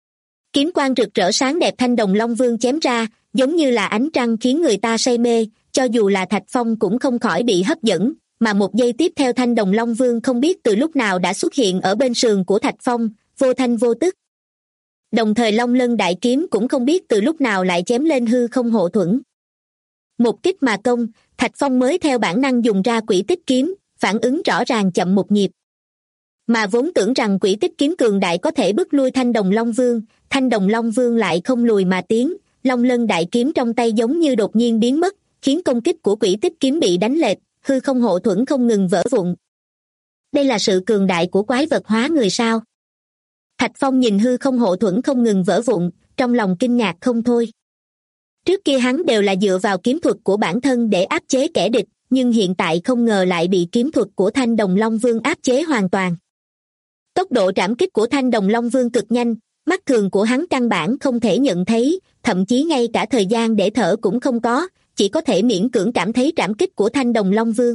Kiếm quang rực rỡ sáng đẹp Thanh Đồng Long Vương chém ra, giống như là ánh trăng khiến người ta say mê, cho dù là Thạch Phong cũng không khỏi bị hấp dẫn, mà một giây tiếp theo Thanh Đồng Long Vương không biết từ lúc nào đã xuất hiện ở bên sườn của Thạch Phong, vô thanh vô tức. Đồng thời Long Lân đại kiếm cũng không biết từ lúc nào lại chém lên hư không hộ thuẫn. Một kích mà công, Thạch Phong mới theo bản năng dùng ra quỷ tích kiếm, phản ứng rõ ràng chậm một nhịp. Mà vốn tưởng rằng quỷ tích kiếm cường đại có thể bức lui Thanh Đồng Long Vương, Thanh Đồng Long Vương lại không lùi mà tiến, Long Lân đại kiếm trong tay giống như đột nhiên biến mất, khiến công kích của quỷ tích kiếm bị đánh lệch, hư không hộ thuẫn không ngừng vỡ vụn. Đây là sự cường đại của quái vật hóa người sao? Thạch Phong nhìn hư không hộ thuẫn không ngừng vỡ vụn, trong lòng kinh ngạc không thôi. Trước kia hắn đều là dựa vào kiếm thuật của bản thân để áp chế kẻ địch, nhưng hiện tại không ngờ lại bị kiếm thuật của Thanh Đồng Long Vương áp chế hoàn toàn. Tốc độ trảm kích của Thanh Đồng Long Vương cực nhanh, mắt thường của hắn căn bản không thể nhận thấy, thậm chí ngay cả thời gian để thở cũng không có, chỉ có thể miễn cưỡng cảm thấy trảm kích của Thanh Đồng Long Vương.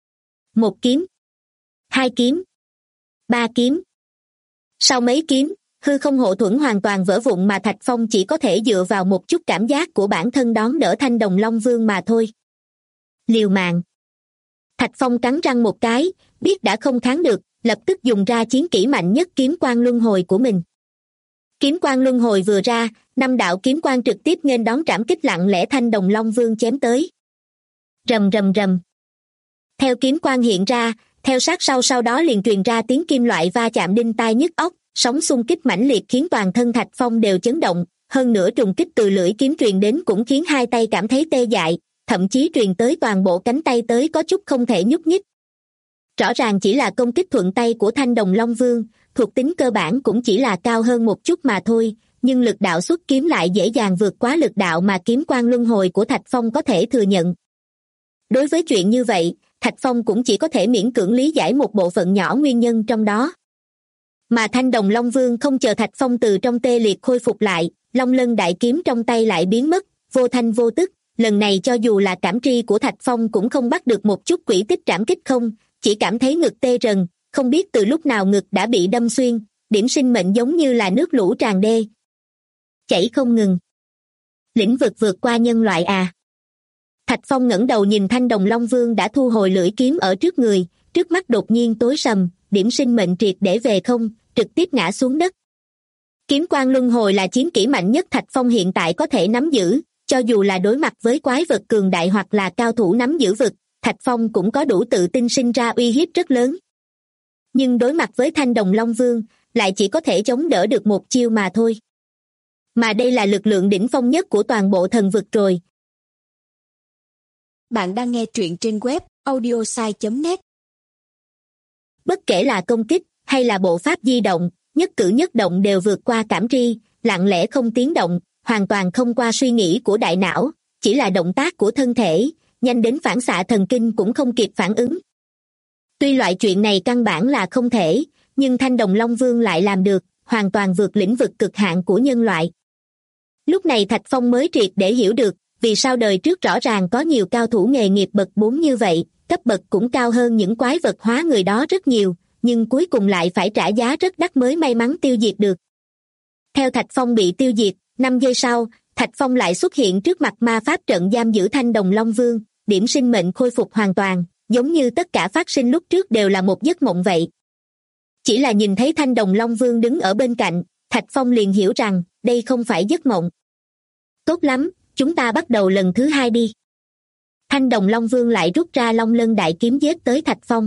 Một kiếm, hai kiếm, ba kiếm. Sau mấy kiếm, hư không hộ thuẫn hoàn toàn vỡ vụn mà Thạch Phong chỉ có thể dựa vào một chút cảm giác của bản thân đón đỡ Thanh Đồng Long Vương mà thôi. Liều mạng. Thạch Phong cắn răng một cái, biết đã không kháng được, lập tức dùng ra chiến kỹ mạnh nhất kiếm quang luân hồi của mình. Kiếm quang luân hồi vừa ra, 5 đạo kiếm quang trực tiếp nghênh đón trảm kích lặng lẽ Thanh Đồng Long Vương chém tới. Rầm rầm rầm. Theo kiếm quang hiện ra, theo sát sau đó liền truyền ra tiếng kim loại va chạm đinh tai nhức óc, sóng xung kích mãnh liệt khiến toàn thân Thạch Phong đều chấn động, hơn nữa trùng kích từ lưỡi kiếm truyền đến cũng khiến hai tay cảm thấy tê dại, thậm chí truyền tới toàn bộ cánh tay tới có chút không thể nhúc nhích. Rõ ràng chỉ là công kích thuận tay của Thanh Đồng Long Vương, thuộc tính cơ bản cũng chỉ là cao hơn một chút mà thôi, nhưng lực đạo xuất kiếm lại dễ dàng vượt quá lực đạo mà kiếm quang luân hồi của Thạch Phong có thể thừa nhận. Đối với chuyện như vậy, Thạch Phong cũng chỉ có thể miễn cưỡng lý giải một bộ phận nhỏ nguyên nhân trong đó. Mà Thanh Đồng Long Vương không chờ Thạch Phong từ trong tê liệt khôi phục lại, Long Lân đại kiếm trong tay lại biến mất, vô thanh vô tức. Lần này cho dù là cảm tri của Thạch Phong cũng không bắt được một chút quỷ tích trảm kích không, chỉ cảm thấy ngực tê rần, không biết từ lúc nào ngực đã bị đâm xuyên, điểm sinh mệnh giống như là nước lũ tràn đê. Chảy không ngừng. Lĩnh vực vượt qua nhân loại à. Thạch Phong ngẩng đầu nhìn Thanh Đồng Long Vương đã thu hồi lưỡi kiếm ở trước người, trước mắt đột nhiên tối sầm, điểm sinh mệnh triệt để về không, trực tiếp ngã xuống đất. Kiếm quang luân hồi là chiến kỹ mạnh nhất Thạch Phong hiện tại có thể nắm giữ, cho dù là đối mặt với quái vật cường đại hoặc là cao thủ nắm giữ vực, Thạch Phong cũng có đủ tự tin sinh ra uy hiếp rất lớn. Nhưng đối mặt với Thanh Đồng Long Vương, lại chỉ có thể chống đỡ được một chiêu mà thôi. Mà đây là lực lượng đỉnh phong nhất của toàn bộ thần vực rồi. Bạn đang nghe truyện trên web audiosai.net. Bất kể là công kích hay là bộ pháp di động, nhất cử nhất động đều vượt qua cảm tri, lặng lẽ không tiếng động, hoàn toàn không qua suy nghĩ của đại não, chỉ là động tác của thân thể, nhanh đến phản xạ thần kinh cũng không kịp phản ứng. Tuy loại chuyện này căn bản là không thể, nhưng Thanh Đồng Long Vương lại làm được, hoàn toàn vượt lĩnh vực cực hạn của nhân loại. Lúc này Thạch Phong mới triệt để hiểu được, vì sao đời trước rõ ràng có nhiều cao thủ nghề nghiệp bậc 4 như vậy, cấp bậc cũng cao hơn những quái vật hóa người đó rất nhiều, nhưng cuối cùng lại phải trả giá rất đắt mới may mắn tiêu diệt được. Theo Thạch Phong bị tiêu diệt, 5 giây sau, Thạch Phong lại xuất hiện trước mặt ma pháp trận giam giữ Thanh Đồng Long Vương, điểm sinh mệnh khôi phục hoàn toàn, giống như tất cả phát sinh lúc trước đều là một giấc mộng vậy. Chỉ là nhìn thấy Thanh Đồng Long Vương đứng ở bên cạnh, Thạch Phong liền hiểu rằng, đây không phải giấc mộng. Tốt lắm, chúng ta bắt đầu lần thứ 2 đi. Thanh Đồng Long Vương lại rút ra Long Lân đại kiếm giết tới Thạch Phong.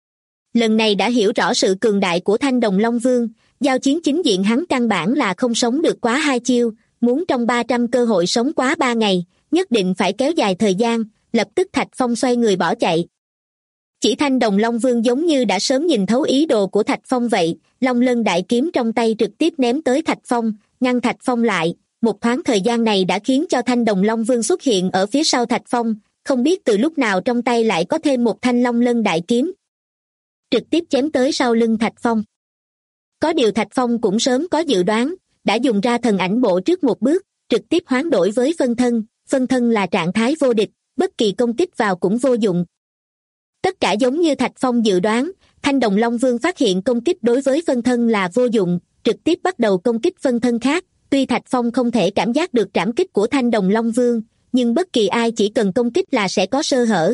Lần này đã hiểu rõ sự cường đại của Thanh Đồng Long Vương, giao chiến chính diện hắn căn bản là không sống được quá 2 chiêu, muốn trong 300 cơ hội sống quá 3 ngày, nhất định phải kéo dài thời gian, lập tức Thạch Phong xoay người bỏ chạy. Chỉ Thanh Đồng Long Vương giống như đã sớm nhìn thấu ý đồ của Thạch Phong vậy, Long Lân đại kiếm trong tay trực tiếp ném tới Thạch Phong, ngăn Thạch Phong lại. Một thoáng thời gian này đã khiến cho Thanh Đồng Long Vương xuất hiện ở phía sau Thạch Phong, không biết từ lúc nào trong tay lại có thêm một thanh Long Lân đại kiếm. Trực tiếp chém tới sau lưng Thạch Phong. Có điều Thạch Phong cũng sớm có dự đoán, đã dùng ra thần ảnh bộ trước một bước, trực tiếp hoán đổi với phân thân là trạng thái vô địch, bất kỳ công kích vào cũng vô dụng. Tất cả giống như Thạch Phong dự đoán, Thanh Đồng Long Vương phát hiện công kích đối với phân thân là vô dụng, trực tiếp bắt đầu công kích phân thân khác. Tuy Thạch Phong không thể cảm giác được trảm kích của Thanh Đồng Long Vương, nhưng bất kỳ ai chỉ cần công kích là sẽ có sơ hở.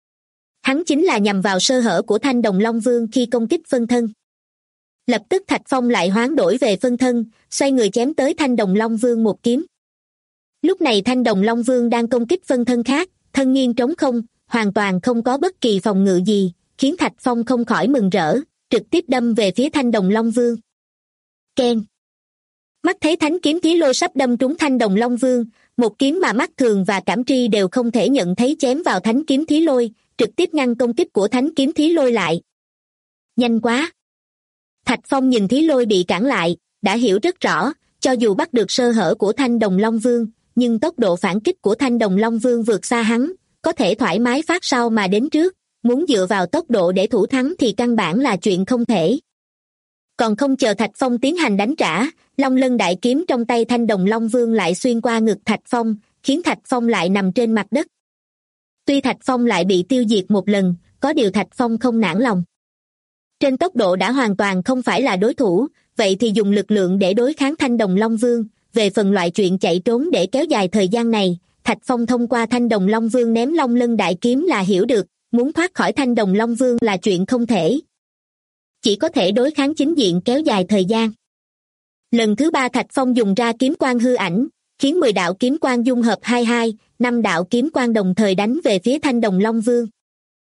Hắn chính là nhằm vào sơ hở của Thanh Đồng Long Vương khi công kích phân thân. Lập tức Thạch Phong lại hoán đổi về phân thân, xoay người chém tới Thanh Đồng Long Vương một kiếm. Lúc này Thanh Đồng Long Vương đang công kích phân thân khác, thân nghiêng trống không, hoàn toàn không có bất kỳ phòng ngự gì, khiến Thạch Phong không khỏi mừng rỡ, trực tiếp đâm về phía Thanh Đồng Long Vương. Keng! Mắt thấy thánh kiếm Thí Lôi sắp đâm trúng Thanh Đồng Long Vương, một kiếm mà mắt thường và cảm tri đều không thể nhận thấy chém vào thánh kiếm Thí Lôi, trực tiếp ngăn công kích của thánh kiếm Thí Lôi lại. Nhanh quá! Thạch Phong nhìn Thí Lôi bị cản lại, đã hiểu rất rõ, cho dù bắt được sơ hở của Thanh Đồng Long Vương, nhưng tốc độ phản kích của Thanh Đồng Long Vương vượt xa hắn, có thể thoải mái phát sau mà đến trước, muốn dựa vào tốc độ để thủ thắng thì căn bản là chuyện không thể. Còn không chờ Thạch Phong tiến hành đánh trả, Long Lân đại kiếm trong tay Thanh Đồng Long Vương lại xuyên qua ngực Thạch Phong, khiến Thạch Phong lại nằm trên mặt đất. Tuy Thạch Phong lại bị tiêu diệt một lần, có điều Thạch Phong không nản lòng. Trên tốc độ đã hoàn toàn không phải là đối thủ, vậy thì dùng lực lượng để đối kháng Thanh Đồng Long Vương. Về phần loại chuyện chạy trốn để kéo dài thời gian này, Thạch Phong thông qua Thanh Đồng Long Vương ném Long Lân đại kiếm là hiểu được, muốn thoát khỏi Thanh Đồng Long Vương là chuyện không thể. Chỉ có thể đối kháng chính diện kéo dài thời gian. Lần thứ 3 Thạch Phong dùng ra kiếm quang hư ảnh, khiến 10 đạo kiếm quang dung hợp 5 đạo kiếm quang đồng thời đánh về phía Thanh Đồng Long Vương.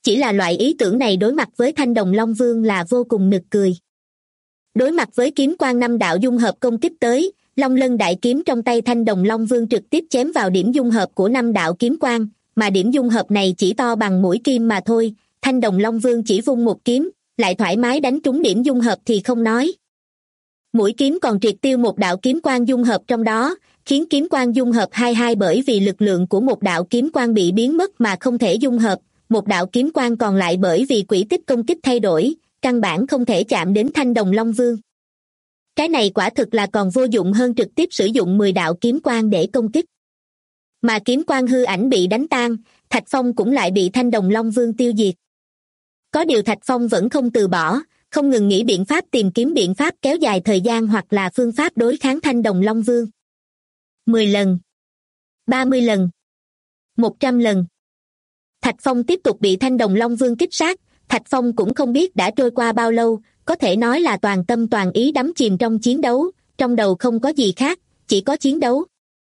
Chỉ là loại ý tưởng này đối mặt với Thanh Đồng Long Vương là vô cùng nực cười. Đối mặt với kiếm quang năm đạo dung hợp công kích tới, Long Lân đại kiếm trong tay Thanh Đồng Long Vương trực tiếp chém vào điểm dung hợp của năm đạo kiếm quang, mà điểm dung hợp này chỉ to bằng mũi kim mà thôi. Thanh Đồng Long Vương chỉ vung một kiếm, lại thoải mái đánh trúng điểm dung hợp thì không nói. Mũi kiếm còn triệt tiêu một đạo kiếm quang dung hợp trong đó, khiến kiếm quang dung hợp hai bởi vì lực lượng của một đạo kiếm quang bị biến mất mà không thể dung hợp, một đạo kiếm quang còn lại bởi vì quỹ tích công kích thay đổi, căn bản không thể chạm đến Thanh Đồng Long Vương. Cái này quả thực là còn vô dụng hơn trực tiếp sử dụng 10 đạo kiếm quang để công kích. Mà kiếm quang hư ảnh bị đánh tan, Thạch Phong cũng lại bị Thanh Đồng Long Vương tiêu diệt. Có điều Thạch Phong vẫn không từ bỏ, không ngừng nghĩ biện pháp tìm kiếm biện pháp kéo dài thời gian hoặc là phương pháp đối kháng Thanh Đồng Long Vương. 10 lần, 30 lần, 100 lần. Thạch Phong tiếp tục bị Thanh Đồng Long Vương kích sát, Thạch Phong cũng không biết đã trôi qua bao lâu, có thể nói là toàn tâm toàn ý đắm chìm trong chiến đấu, trong đầu không có gì khác, chỉ có chiến đấu.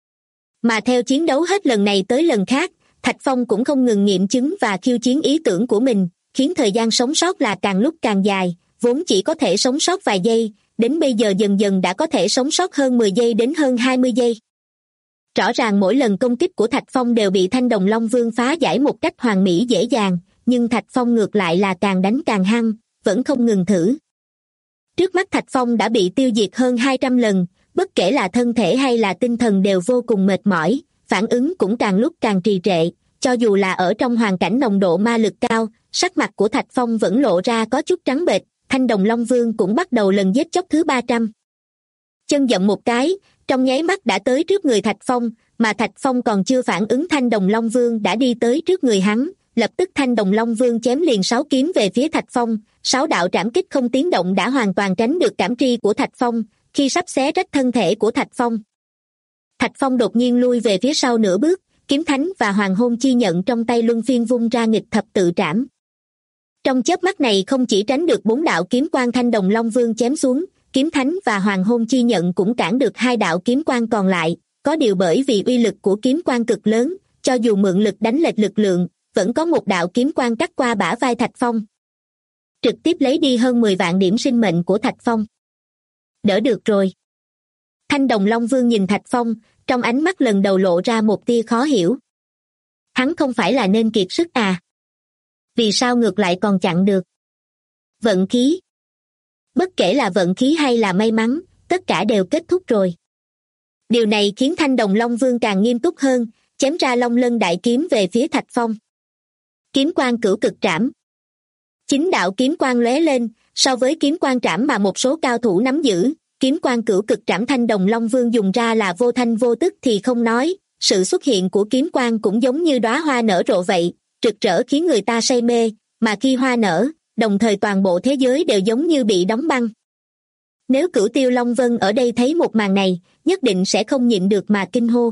Mà theo chiến đấu hết lần này tới lần khác, Thạch Phong cũng không ngừng nghiệm chứng và khiêu chiến ý tưởng của mình, khiến thời gian sống sót là càng lúc càng dài, vốn chỉ có thể sống sót vài giây, đến bây giờ dần dần đã có thể sống sót hơn 10 giây đến hơn 20 giây. Rõ ràng mỗi lần công kích của Thạch Phong đều bị Thanh Đồng Long Vương phá giải một cách hoàn mỹ dễ dàng, nhưng Thạch Phong ngược lại là càng đánh càng hăng, vẫn không ngừng thử. Trước mắt Thạch Phong đã bị tiêu diệt hơn 200 lần, bất kể là thân thể hay là tinh thần đều vô cùng mệt mỏi, phản ứng cũng càng lúc càng trì trệ, cho dù là ở trong hoàn cảnh nồng độ ma lực cao, sắc mặt của Thạch Phong vẫn lộ ra có chút trắng bệch, Thanh Đồng Long Vương cũng bắt đầu lần giết chóc thứ 300. Chân dậm một cái, trong nháy mắt đã tới trước người Thạch Phong, mà Thạch Phong còn chưa phản ứng Thanh Đồng Long Vương đã đi tới trước người hắn, lập tức Thanh Đồng Long Vương chém liền 6 kiếm về phía Thạch Phong, 6 đạo trảm kích không tiếng động đã hoàn toàn tránh được cảm tri của Thạch Phong, khi sắp xé rách thân thể của Thạch Phong. Thạch Phong đột nhiên lui về phía sau nửa bước, kiếm thánh và hoàng hôn chi nhận trong tay luân phiên vung ra nghịch thập tự trảm. Trong chớp mắt này không chỉ tránh được 4 đạo kiếm quang Thanh Đồng Long Vương chém xuống, kiếm thánh và hoàng hôn chi nhận cũng cản được 2 đạo kiếm quang còn lại, có điều bởi vì uy lực của kiếm quang cực lớn, cho dù mượn lực đánh lệch lực lượng, vẫn có một đạo kiếm quang cắt qua bả vai Thạch Phong, trực tiếp lấy đi hơn 10 vạn điểm sinh mệnh của Thạch Phong. Đỡ được rồi. Thanh Đồng Long Vương nhìn Thạch Phong, trong ánh mắt lần đầu lộ ra một tia khó hiểu. Hắn không phải là nên kiệt sức à? Vì sao ngược lại còn chặn được? Vận khí. Bất kể là vận khí hay là may mắn, tất cả đều kết thúc rồi. Điều này khiến Thanh Đồng Long Vương càng nghiêm túc hơn, chém ra Long Lân đại kiếm về phía Thạch Phong. Kiếm quang cửu cực trảm. 9 đạo kiếm quang lóe lên, so với kiếm quang trảm mà một số cao thủ nắm giữ, kiếm quang cửu cực trảm Thanh Đồng Long Vương dùng ra là vô thanh vô tức thì không nói, sự xuất hiện của kiếm quang cũng giống như đóa hoa nở rộ vậy, rực rỡ khiến người ta say mê, mà khi hoa nở, đồng thời toàn bộ thế giới đều giống như bị đóng băng. Nếu Cửu Tiêu Long Vân ở đây thấy một màn này, nhất định sẽ không nhịn được mà kinh hô.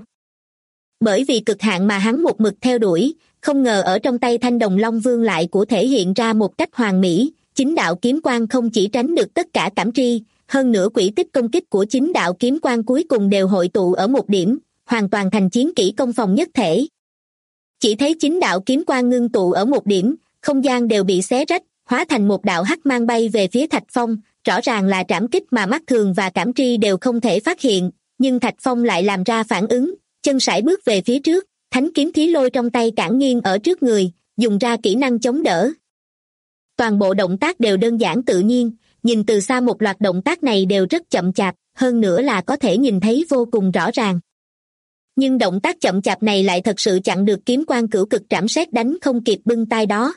Bởi vì cực hạn mà hắn một mực theo đuổi, không ngờ ở trong tay Thanh Đồng Long Vương lại của thể hiện ra một cách hoàn mỹ, 9 đạo kiếm quang không chỉ tránh được tất cả cảm tri, hơn nữa quỹ tích công kích của 9 đạo kiếm quang cuối cùng đều hội tụ ở một điểm, hoàn toàn thành chiến kỹ công phòng nhất thể. Chỉ thấy 9 đạo kiếm quang ngưng tụ ở một điểm, không gian đều bị xé rách, hóa thành một đạo hắc mang bay về phía Thạch Phong, rõ ràng là trảm kích mà mắt thường và cảm tri đều không thể phát hiện, nhưng Thạch Phong lại làm ra phản ứng, chân sải bước về phía trước, thánh kiếm thí lôi trong tay cản nghiêng ở trước người, dùng ra kỹ năng chống đỡ. Toàn bộ động tác đều đơn giản tự nhiên, nhìn từ xa một loạt động tác này đều rất chậm chạp, hơn nữa là có thể nhìn thấy vô cùng rõ ràng. Nhưng động tác chậm chạp này lại thật sự chặn được kiếm quang cửu cực trảm sét đánh không kịp bưng tay đó.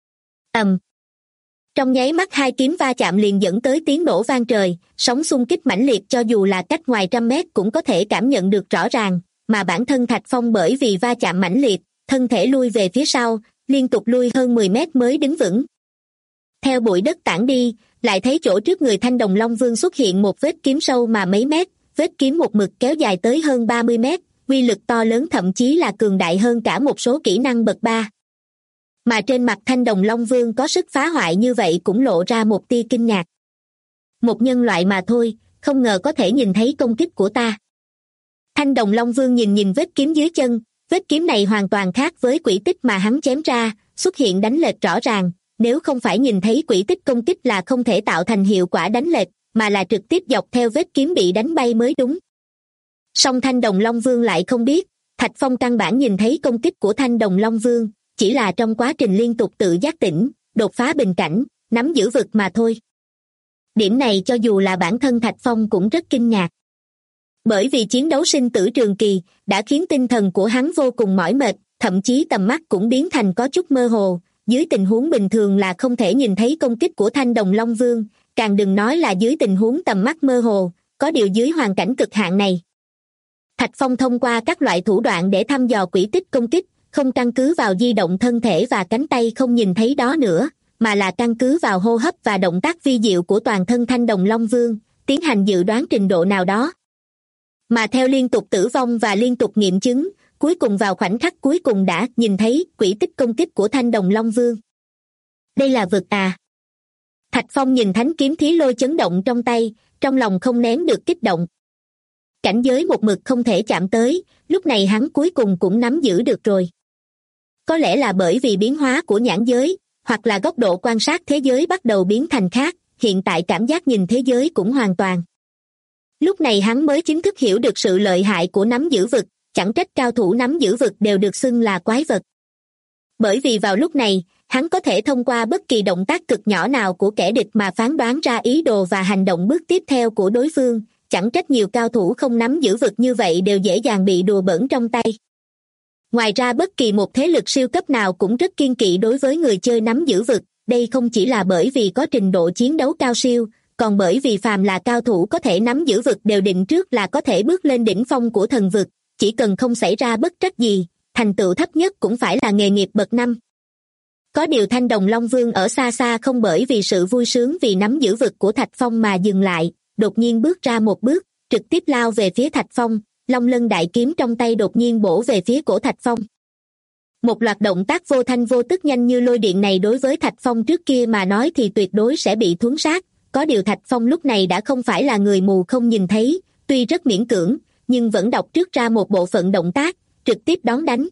Trong nháy mắt 2 kiếm va chạm liền dẫn tới tiếng nổ vang trời, sóng xung kích mãnh liệt cho dù là cách ngoài trăm mét cũng có thể cảm nhận được rõ ràng, mà bản thân Thạch Phong bởi vì va chạm mãnh liệt, thân thể lui về phía sau, liên tục lui hơn 10 mét mới đứng vững. Theo bụi đất tản đi, lại thấy chỗ trước người Thanh Đồng Long Vương xuất hiện một vết kiếm sâu mà mấy mét, vết kiếm một mực kéo dài tới hơn 30 mét, uy lực to lớn thậm chí là cường đại hơn cả một số kỹ năng bậc 3. Mà trên mặt Thanh Đồng Long Vương có sức phá hoại như vậy cũng lộ ra một tia kinh ngạc. Một nhân loại mà thôi, không ngờ có thể nhìn thấy công kích của ta. Thanh Đồng Long Vương nhìn vết kiếm dưới chân, vết kiếm này hoàn toàn khác với quỹ tích mà hắn chém ra, xuất hiện đánh lệch rõ ràng, nếu không phải nhìn thấy quỹ tích công kích là không thể tạo thành hiệu quả đánh lệch, mà là trực tiếp dọc theo vết kiếm bị đánh bay mới đúng. Song Thanh Đồng Long Vương lại không biết, Thạch Phong căn bản nhìn thấy công kích của Thanh Đồng Long Vương, chỉ là trong quá trình liên tục tự giác tỉnh, đột phá bình cảnh, nắm giữ vực mà thôi. Điểm này cho dù là bản thân Thạch Phong cũng rất kinh ngạc. Bởi vì chiến đấu sinh tử trường kỳ, đã khiến tinh thần của hắn vô cùng mỏi mệt, thậm chí tầm mắt cũng biến thành có chút mơ hồ, dưới tình huống bình thường là không thể nhìn thấy công kích của Thanh Đồng Long Vương, càng đừng nói là dưới tình huống tầm mắt mơ hồ, có điều dưới hoàn cảnh cực hạn này. Thạch Phong thông qua các loại thủ đoạn để thăm dò quỹ tích công kích, không căn cứ vào di động thân thể và cánh tay không nhìn thấy đó nữa, mà là căn cứ vào hô hấp và động tác vi diệu của toàn thân Thanh Đồng Long Vương, tiến hành dự đoán trình độ nào đó. Mà theo liên tục tử vong và liên tục nghiệm chứng, cuối cùng vào khoảnh khắc cuối cùng đã nhìn thấy quỹ tích công kích của Thanh Đồng Long Vương. Đây là vực à? Thạch Phong nhìn thánh kiếm thí lôi chấn động trong tay, trong lòng không nén được kích động. Cảnh giới một mực không thể chạm tới, lúc này hắn cuối cùng cũng nắm giữ được rồi. Có lẽ là bởi vì biến hóa của nhãn giới, hoặc là góc độ quan sát thế giới bắt đầu biến thành khác, hiện tại cảm giác nhìn thế giới cũng hoàn toàn. Lúc này hắn mới chính thức hiểu được sự lợi hại của nắm giữ vực, chẳng trách cao thủ nắm giữ vực đều được xưng là quái vật. Bởi vì vào lúc này, hắn có thể thông qua bất kỳ động tác cực nhỏ nào của kẻ địch mà phán đoán ra ý đồ và hành động bước tiếp theo của đối phương, chẳng trách nhiều cao thủ không nắm giữ vực như vậy đều dễ dàng bị đùa bỡn trong tay. Ngoài ra bất kỳ một thế lực siêu cấp nào cũng rất kiêng kỵ đối với người chơi nắm giữ vực, đây không chỉ là bởi vì có trình độ chiến đấu cao siêu, còn bởi vì phàm là cao thủ có thể nắm giữ vực đều định trước là có thể bước lên đỉnh phong của thần vực, chỉ cần không xảy ra bất trắc gì, thành tựu thấp nhất cũng phải là nghề nghiệp bậc 5. Có điều Thanh Đồng Long Vương ở xa xa không bởi vì sự vui sướng vì nắm giữ vực của Thạch Phong mà dừng lại, đột nhiên bước ra một bước, trực tiếp lao về phía Thạch Phong, Long Lân đại kiếm trong tay đột nhiên bổ về phía cổ Thạch Phong. Một loạt động tác vô thanh vô tức nhanh như lôi điện này đối với Thạch Phong trước kia mà nói thì tuyệt đối sẽ bị thuấn sát, có điều Thạch Phong lúc này đã không phải là người mù không nhìn thấy, tuy rất miễn cưỡng, nhưng vẫn đọc trước ra một bộ phận động tác, trực tiếp đón đánh.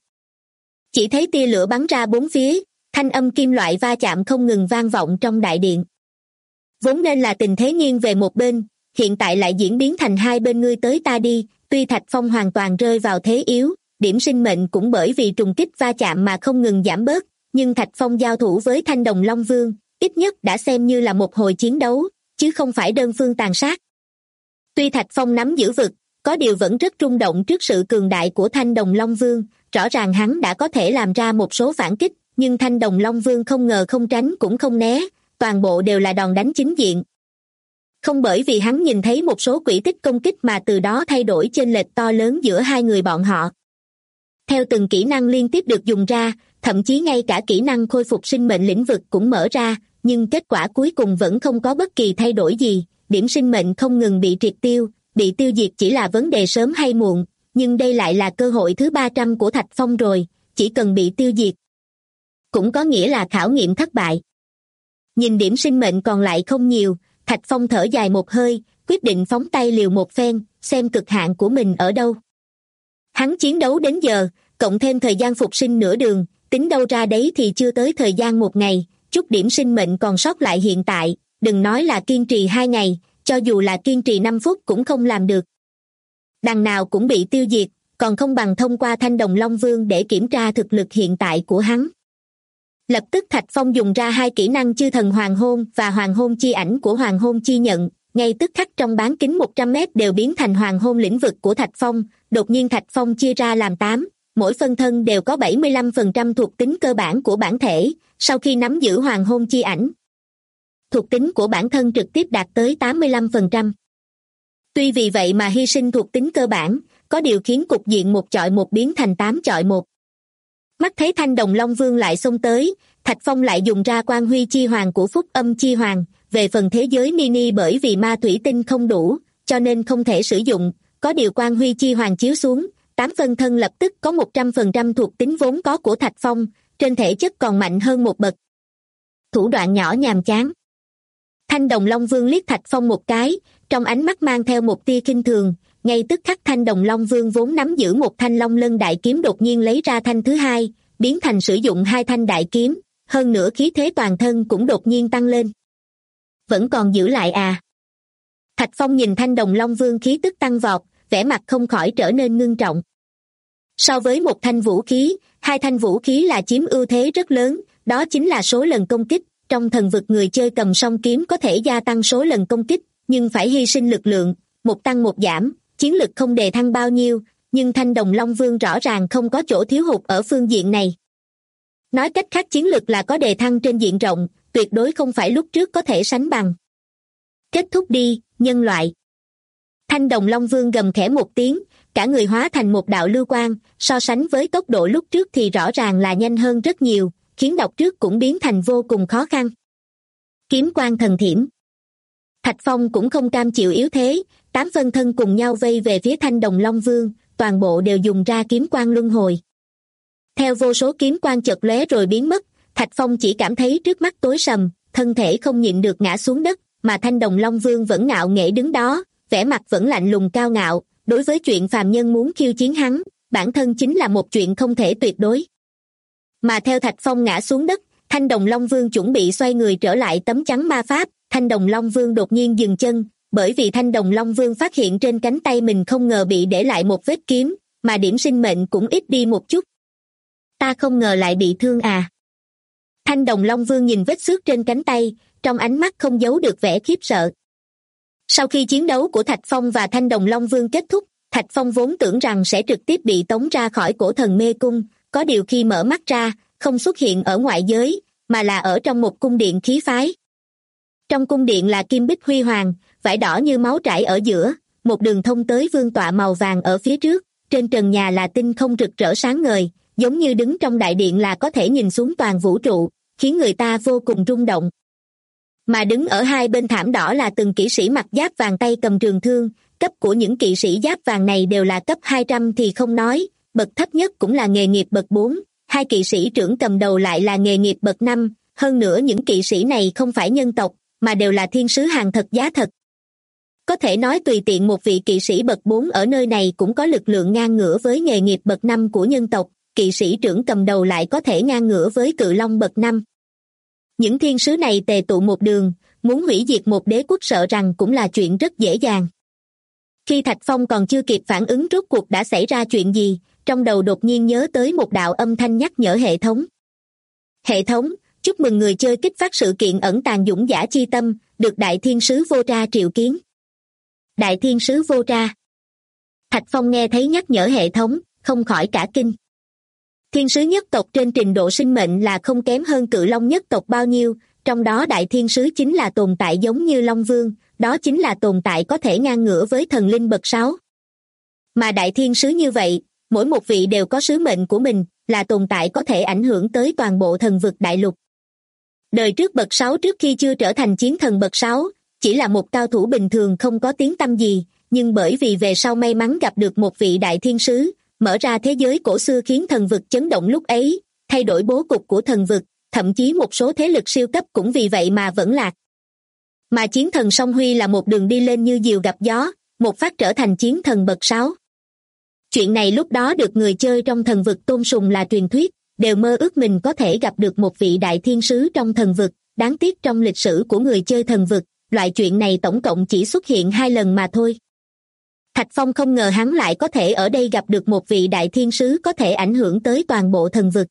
Chỉ thấy tia lửa bắn ra bốn phía, thanh âm kim loại va chạm không ngừng vang vọng trong đại điện. Vốn nên là tình thế nghiêng về một bên, hiện tại lại diễn biến thành hai bên ngươi tới ta đi, tuy Thạch Phong hoàn toàn rơi vào thế yếu, điểm sinh mệnh cũng bởi vì trùng kích va chạm mà không ngừng giảm bớt, nhưng Thạch Phong giao thủ với Thanh Đồng Long Vương, ít nhất đã xem như là một hồi chiến đấu, chứ không phải đơn phương tàn sát. Tuy Thạch Phong nắm giữ vực, có điều vẫn rất rung động trước sự cường đại của Thanh Đồng Long Vương, rõ ràng hắn đã có thể làm ra một số phản kích, nhưng Thanh Đồng Long Vương không ngờ không tránh cũng không né, toàn bộ đều là đòn đánh chính diện. Không bởi vì hắn nhìn thấy một số quỹ tích công kích mà từ đó thay đổi chênh lệch to lớn giữa hai người bọn họ. Theo từng kỹ năng liên tiếp được dùng ra, thậm chí ngay cả kỹ năng khôi phục sinh mệnh lĩnh vực cũng mở ra, nhưng kết quả cuối cùng vẫn không có bất kỳ thay đổi gì, điểm sinh mệnh không ngừng bị triệt tiêu, bị tiêu diệt chỉ là vấn đề sớm hay muộn, nhưng đây lại là cơ hội thứ 300 của Thạch Phong rồi, chỉ cần bị tiêu diệt. Cũng có nghĩa là khảo nghiệm thất bại. Nhìn điểm sinh mệnh còn lại không nhiều, Thạch Phong thở dài một hơi, quyết định phóng tay liều một phen, xem cực hạn của mình ở đâu. Hắn chiến đấu đến giờ, cộng thêm thời gian phục sinh nửa đường, tính đâu ra đấy thì chưa tới thời gian một ngày, chút điểm sinh mệnh còn sót lại hiện tại, đừng nói là kiên trì 2 ngày, cho dù là kiên trì 5 phút cũng không làm được. Đằng nào cũng bị tiêu diệt, còn không bằng thông qua Thanh Đồng Long Vương để kiểm tra thực lực hiện tại của hắn. Lập tức Thạch Phong dùng ra 2 kỹ năng chư thần hoàng hôn và hoàng hôn chi ảnh của hoàng hôn chi nhận, ngay tức khắc trong bán kính 100 mét đều biến thành hoàng hôn lĩnh vực của Thạch Phong, đột nhiên Thạch Phong chia ra làm 8, mỗi phân thân đều có 75% thuộc tính cơ bản của bản thể, sau khi nắm giữ hoàng hôn chi ảnh. Thuộc tính của bản thân trực tiếp đạt tới 85%. Tuy vì vậy mà hy sinh thuộc tính cơ bản, có điều khiến cục diện 1 chọi 1 biến thành 8 chọi 1. Mắt thấy Thanh Đồng Long Vương lại xông tới, Thạch Phong lại dùng ra Quang Huy Chi Hoàng của Phúc Âm Chi Hoàng, về phần thế giới mini bởi vì ma thủy tinh không đủ, cho nên không thể sử dụng, có điều Quang Huy Chi Hoàng chiếu xuống, 8 phân thân lập tức có 100% thuộc tính vốn có của Thạch Phong, trên thể chất còn mạnh hơn một bậc. Thủ đoạn nhỏ nhàm chán. Thanh Đồng Long Vương liếc Thạch Phong một cái, trong ánh mắt mang theo một tia khinh thường, ngay tức khắc Thanh Đồng Long Vương vốn nắm giữ một thanh Long Lân đại kiếm đột nhiên lấy ra thanh thứ hai, biến thành sử dụng hai thanh đại kiếm, hơn nữa khí thế toàn thân cũng đột nhiên tăng lên. Vẫn còn giữ lại à? Thạch Phong nhìn thanh đồng long vương khí tức tăng vọt, vẻ mặt không khỏi trở nên ngưng trọng. So với một thanh vũ khí, hai thanh vũ khí là chiếm ưu thế rất lớn, đó chính là số lần công kích. Trong thần vực người chơi cầm song kiếm có thể gia tăng số lần công kích, nhưng phải hy sinh lực lượng, một tăng một giảm, chiến lực không đề thăng bao nhiêu, nhưng thanh đồng long vương rõ ràng không có chỗ thiếu hụt ở phương diện này. Nói cách khác chiến lực là có đề thăng trên diện rộng, tuyệt đối không phải lúc trước có thể sánh bằng. Kết thúc đi, nhân loại. Thanh đồng long vương gầm khẽ một tiếng, cả người hóa thành một đạo lưu quang, so sánh với tốc độ lúc trước thì rõ ràng là nhanh hơn rất nhiều, khiến đọc trước cũng biến thành vô cùng khó khăn. Kiếm quang thần thiểm. Thạch Phong cũng không cam chịu yếu thế, 8 phân thân cùng nhau vây về phía thanh đồng long vương, toàn bộ đều dùng ra kiếm quang luân hồi. Theo vô số kiếm quang chợt lóe rồi biến mất, Thạch Phong chỉ cảm thấy trước mắt tối sầm, thân thể không nhịn được ngã xuống đất, mà thanh đồng long vương vẫn ngạo nghễ đứng đó, vẻ mặt vẫn lạnh lùng cao ngạo, đối với chuyện phàm nhân muốn khiêu chiến hắn, bản thân chính là một chuyện không thể tuyệt đối. Mà theo Thạch Phong ngã xuống đất, thanh đồng long vương chuẩn bị xoay người trở lại tấm chắn ma pháp, thanh đồng long vương đột nhiên dừng chân, bởi vì thanh đồng long vương phát hiện trên cánh tay mình không ngờ bị để lại một vết kiếm, mà điểm sinh mệnh cũng ít đi một chút. Ta không ngờ lại bị thương à? Thanh đồng long vương nhìn vết xước trên cánh tay, trong ánh mắt không giấu được vẻ khiếp sợ. Sau khi chiến đấu của Thạch Phong và thanh đồng long vương kết thúc, Thạch Phong vốn tưởng rằng sẽ trực tiếp bị tống ra khỏi cổ thần mê cung, có điều khi mở mắt ra, không xuất hiện ở ngoại giới, mà là ở trong một cung điện khí phái. Trong cung điện là kim bích huy hoàng, vải đỏ như máu trải ở giữa, một đường thông tới vương tọa màu vàng ở phía trước, trên trần nhà là tinh không rực rỡ sáng ngời, giống như đứng trong đại điện là có thể nhìn xuống toàn vũ trụ, khiến người ta vô cùng rung động. Mà đứng ở hai bên thảm đỏ là từng kỵ sĩ mặc giáp vàng tay cầm trường thương, cấp của những kỵ sĩ giáp vàng này đều là cấp 200 thì không nói, bậc thấp nhất cũng là nghề nghiệp bậc 4, hai kỵ sĩ trưởng cầm đầu lại là nghề nghiệp bậc 5, hơn nữa những kỵ sĩ này không phải nhân tộc, mà đều là thiên sứ hàng thật giá thật. Có thể nói tùy tiện một vị kỵ sĩ bậc 4 ở nơi này cũng có lực lượng ngang ngửa với nghề nghiệp bậc 5 của nhân tộc, kỵ sĩ trưởng cầm đầu lại có thể ngang ngửa với cự long bậc 5. Những thiên sứ này tề tụ một đường, muốn hủy diệt một đế quốc sợ rằng cũng là chuyện rất dễ dàng. Khi Thạch Phong còn chưa kịp phản ứng rốt cuộc đã xảy ra chuyện gì, trong đầu đột nhiên nhớ tới một đạo âm thanh nhắc nhở hệ thống. Hệ thống, chúc mừng người chơi kích phát sự kiện ẩn tàng dũng giả chi tâm, được đại thiên sứ vô tra triệu kiến. Đại thiên sứ vô tra. Thạch Phong nghe thấy nhắc nhở hệ thống, không khỏi cả kinh. Thiên sứ nhất tộc trên trình độ sinh mệnh là không kém hơn cự long nhất tộc bao nhiêu, trong đó đại thiên sứ chính là tồn tại giống như Long Vương, đó chính là tồn tại có thể ngang ngửa với thần linh bậc 6. Mà đại thiên sứ như vậy, mỗi một vị đều có sứ mệnh của mình, là tồn tại có thể ảnh hưởng tới toàn bộ thần vực đại lục. Đời trước bậc 6 trước khi chưa trở thành chiến thần bậc 6, chỉ là một cao thủ bình thường không có tiếng tăm gì, nhưng bởi vì về sau may mắn gặp được một vị đại thiên sứ, mở ra thế giới cổ xưa khiến thần vực chấn động lúc ấy, thay đổi bố cục của thần vực, thậm chí một số thế lực siêu cấp cũng vì vậy mà vẫn lạc. Mà chiến thần Song Huy là một đường đi lên như diều gặp gió, một phát trở thành chiến thần bậc 6. Chuyện này lúc đó được người chơi trong thần vực tôn sùng là truyền thuyết, đều mơ ước mình có thể gặp được một vị đại thiên sứ trong thần vực, đáng tiếc trong lịch sử của người chơi thần vực, loại chuyện này tổng cộng chỉ xuất hiện 2 lần mà thôi. Thạch Phong không ngờ hắn lại có thể ở đây gặp được một vị đại thiên sứ có thể ảnh hưởng tới toàn bộ thần vực.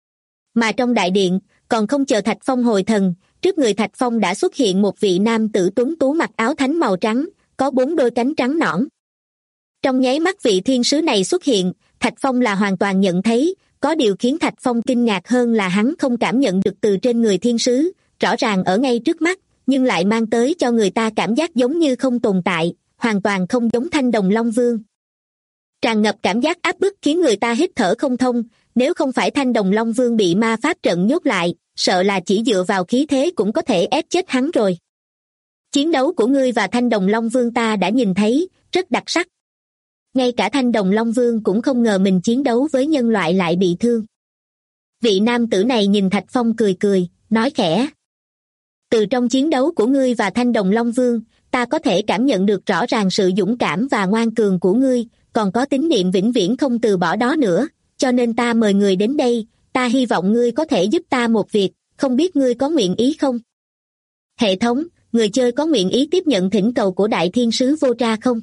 Mà trong đại điện, còn không chờ Thạch Phong hồi thần, trước người Thạch Phong đã xuất hiện một vị nam tử tuấn tú mặc áo thánh màu trắng, có 4 đôi cánh trắng nõn. Trong nháy mắt vị thiên sứ này xuất hiện, Thạch Phong là hoàn toàn nhận thấy, có điều khiến Thạch Phong kinh ngạc hơn là hắn không cảm nhận được từ trên người thiên sứ, rõ ràng ở ngay trước mắt, nhưng lại mang tới cho người ta cảm giác giống như không tồn tại, hoàn toàn không giống thanh đồng Long Vương. Tràn ngập cảm giác áp bức khiến người ta hít thở không thông, nếu không phải thanh đồng Long Vương bị ma pháp trận nhốt lại, sợ là chỉ dựa vào khí thế cũng có thể ép chết hắn rồi. Chiến đấu của ngươi và thanh đồng Long Vương ta đã nhìn thấy, rất đặc sắc. Ngay cả thanh đồng Long Vương cũng không ngờ mình chiến đấu với nhân loại lại bị thương. Vị nam tử này nhìn Thạch Phong cười cười, nói khẽ. Từ trong chiến đấu của ngươi và thanh đồng Long Vương, ta có thể cảm nhận được rõ ràng sự dũng cảm và ngoan cường của ngươi, còn có tín niệm vĩnh viễn không từ bỏ đó nữa, cho nên ta mời người đến đây, Ta hy vọng ngươi có thể giúp ta một việc, không biết ngươi có nguyện ý không? Hệ thống, người chơi có nguyện ý tiếp nhận thỉnh cầu của Đại Thiên Sứ Vô Tra không?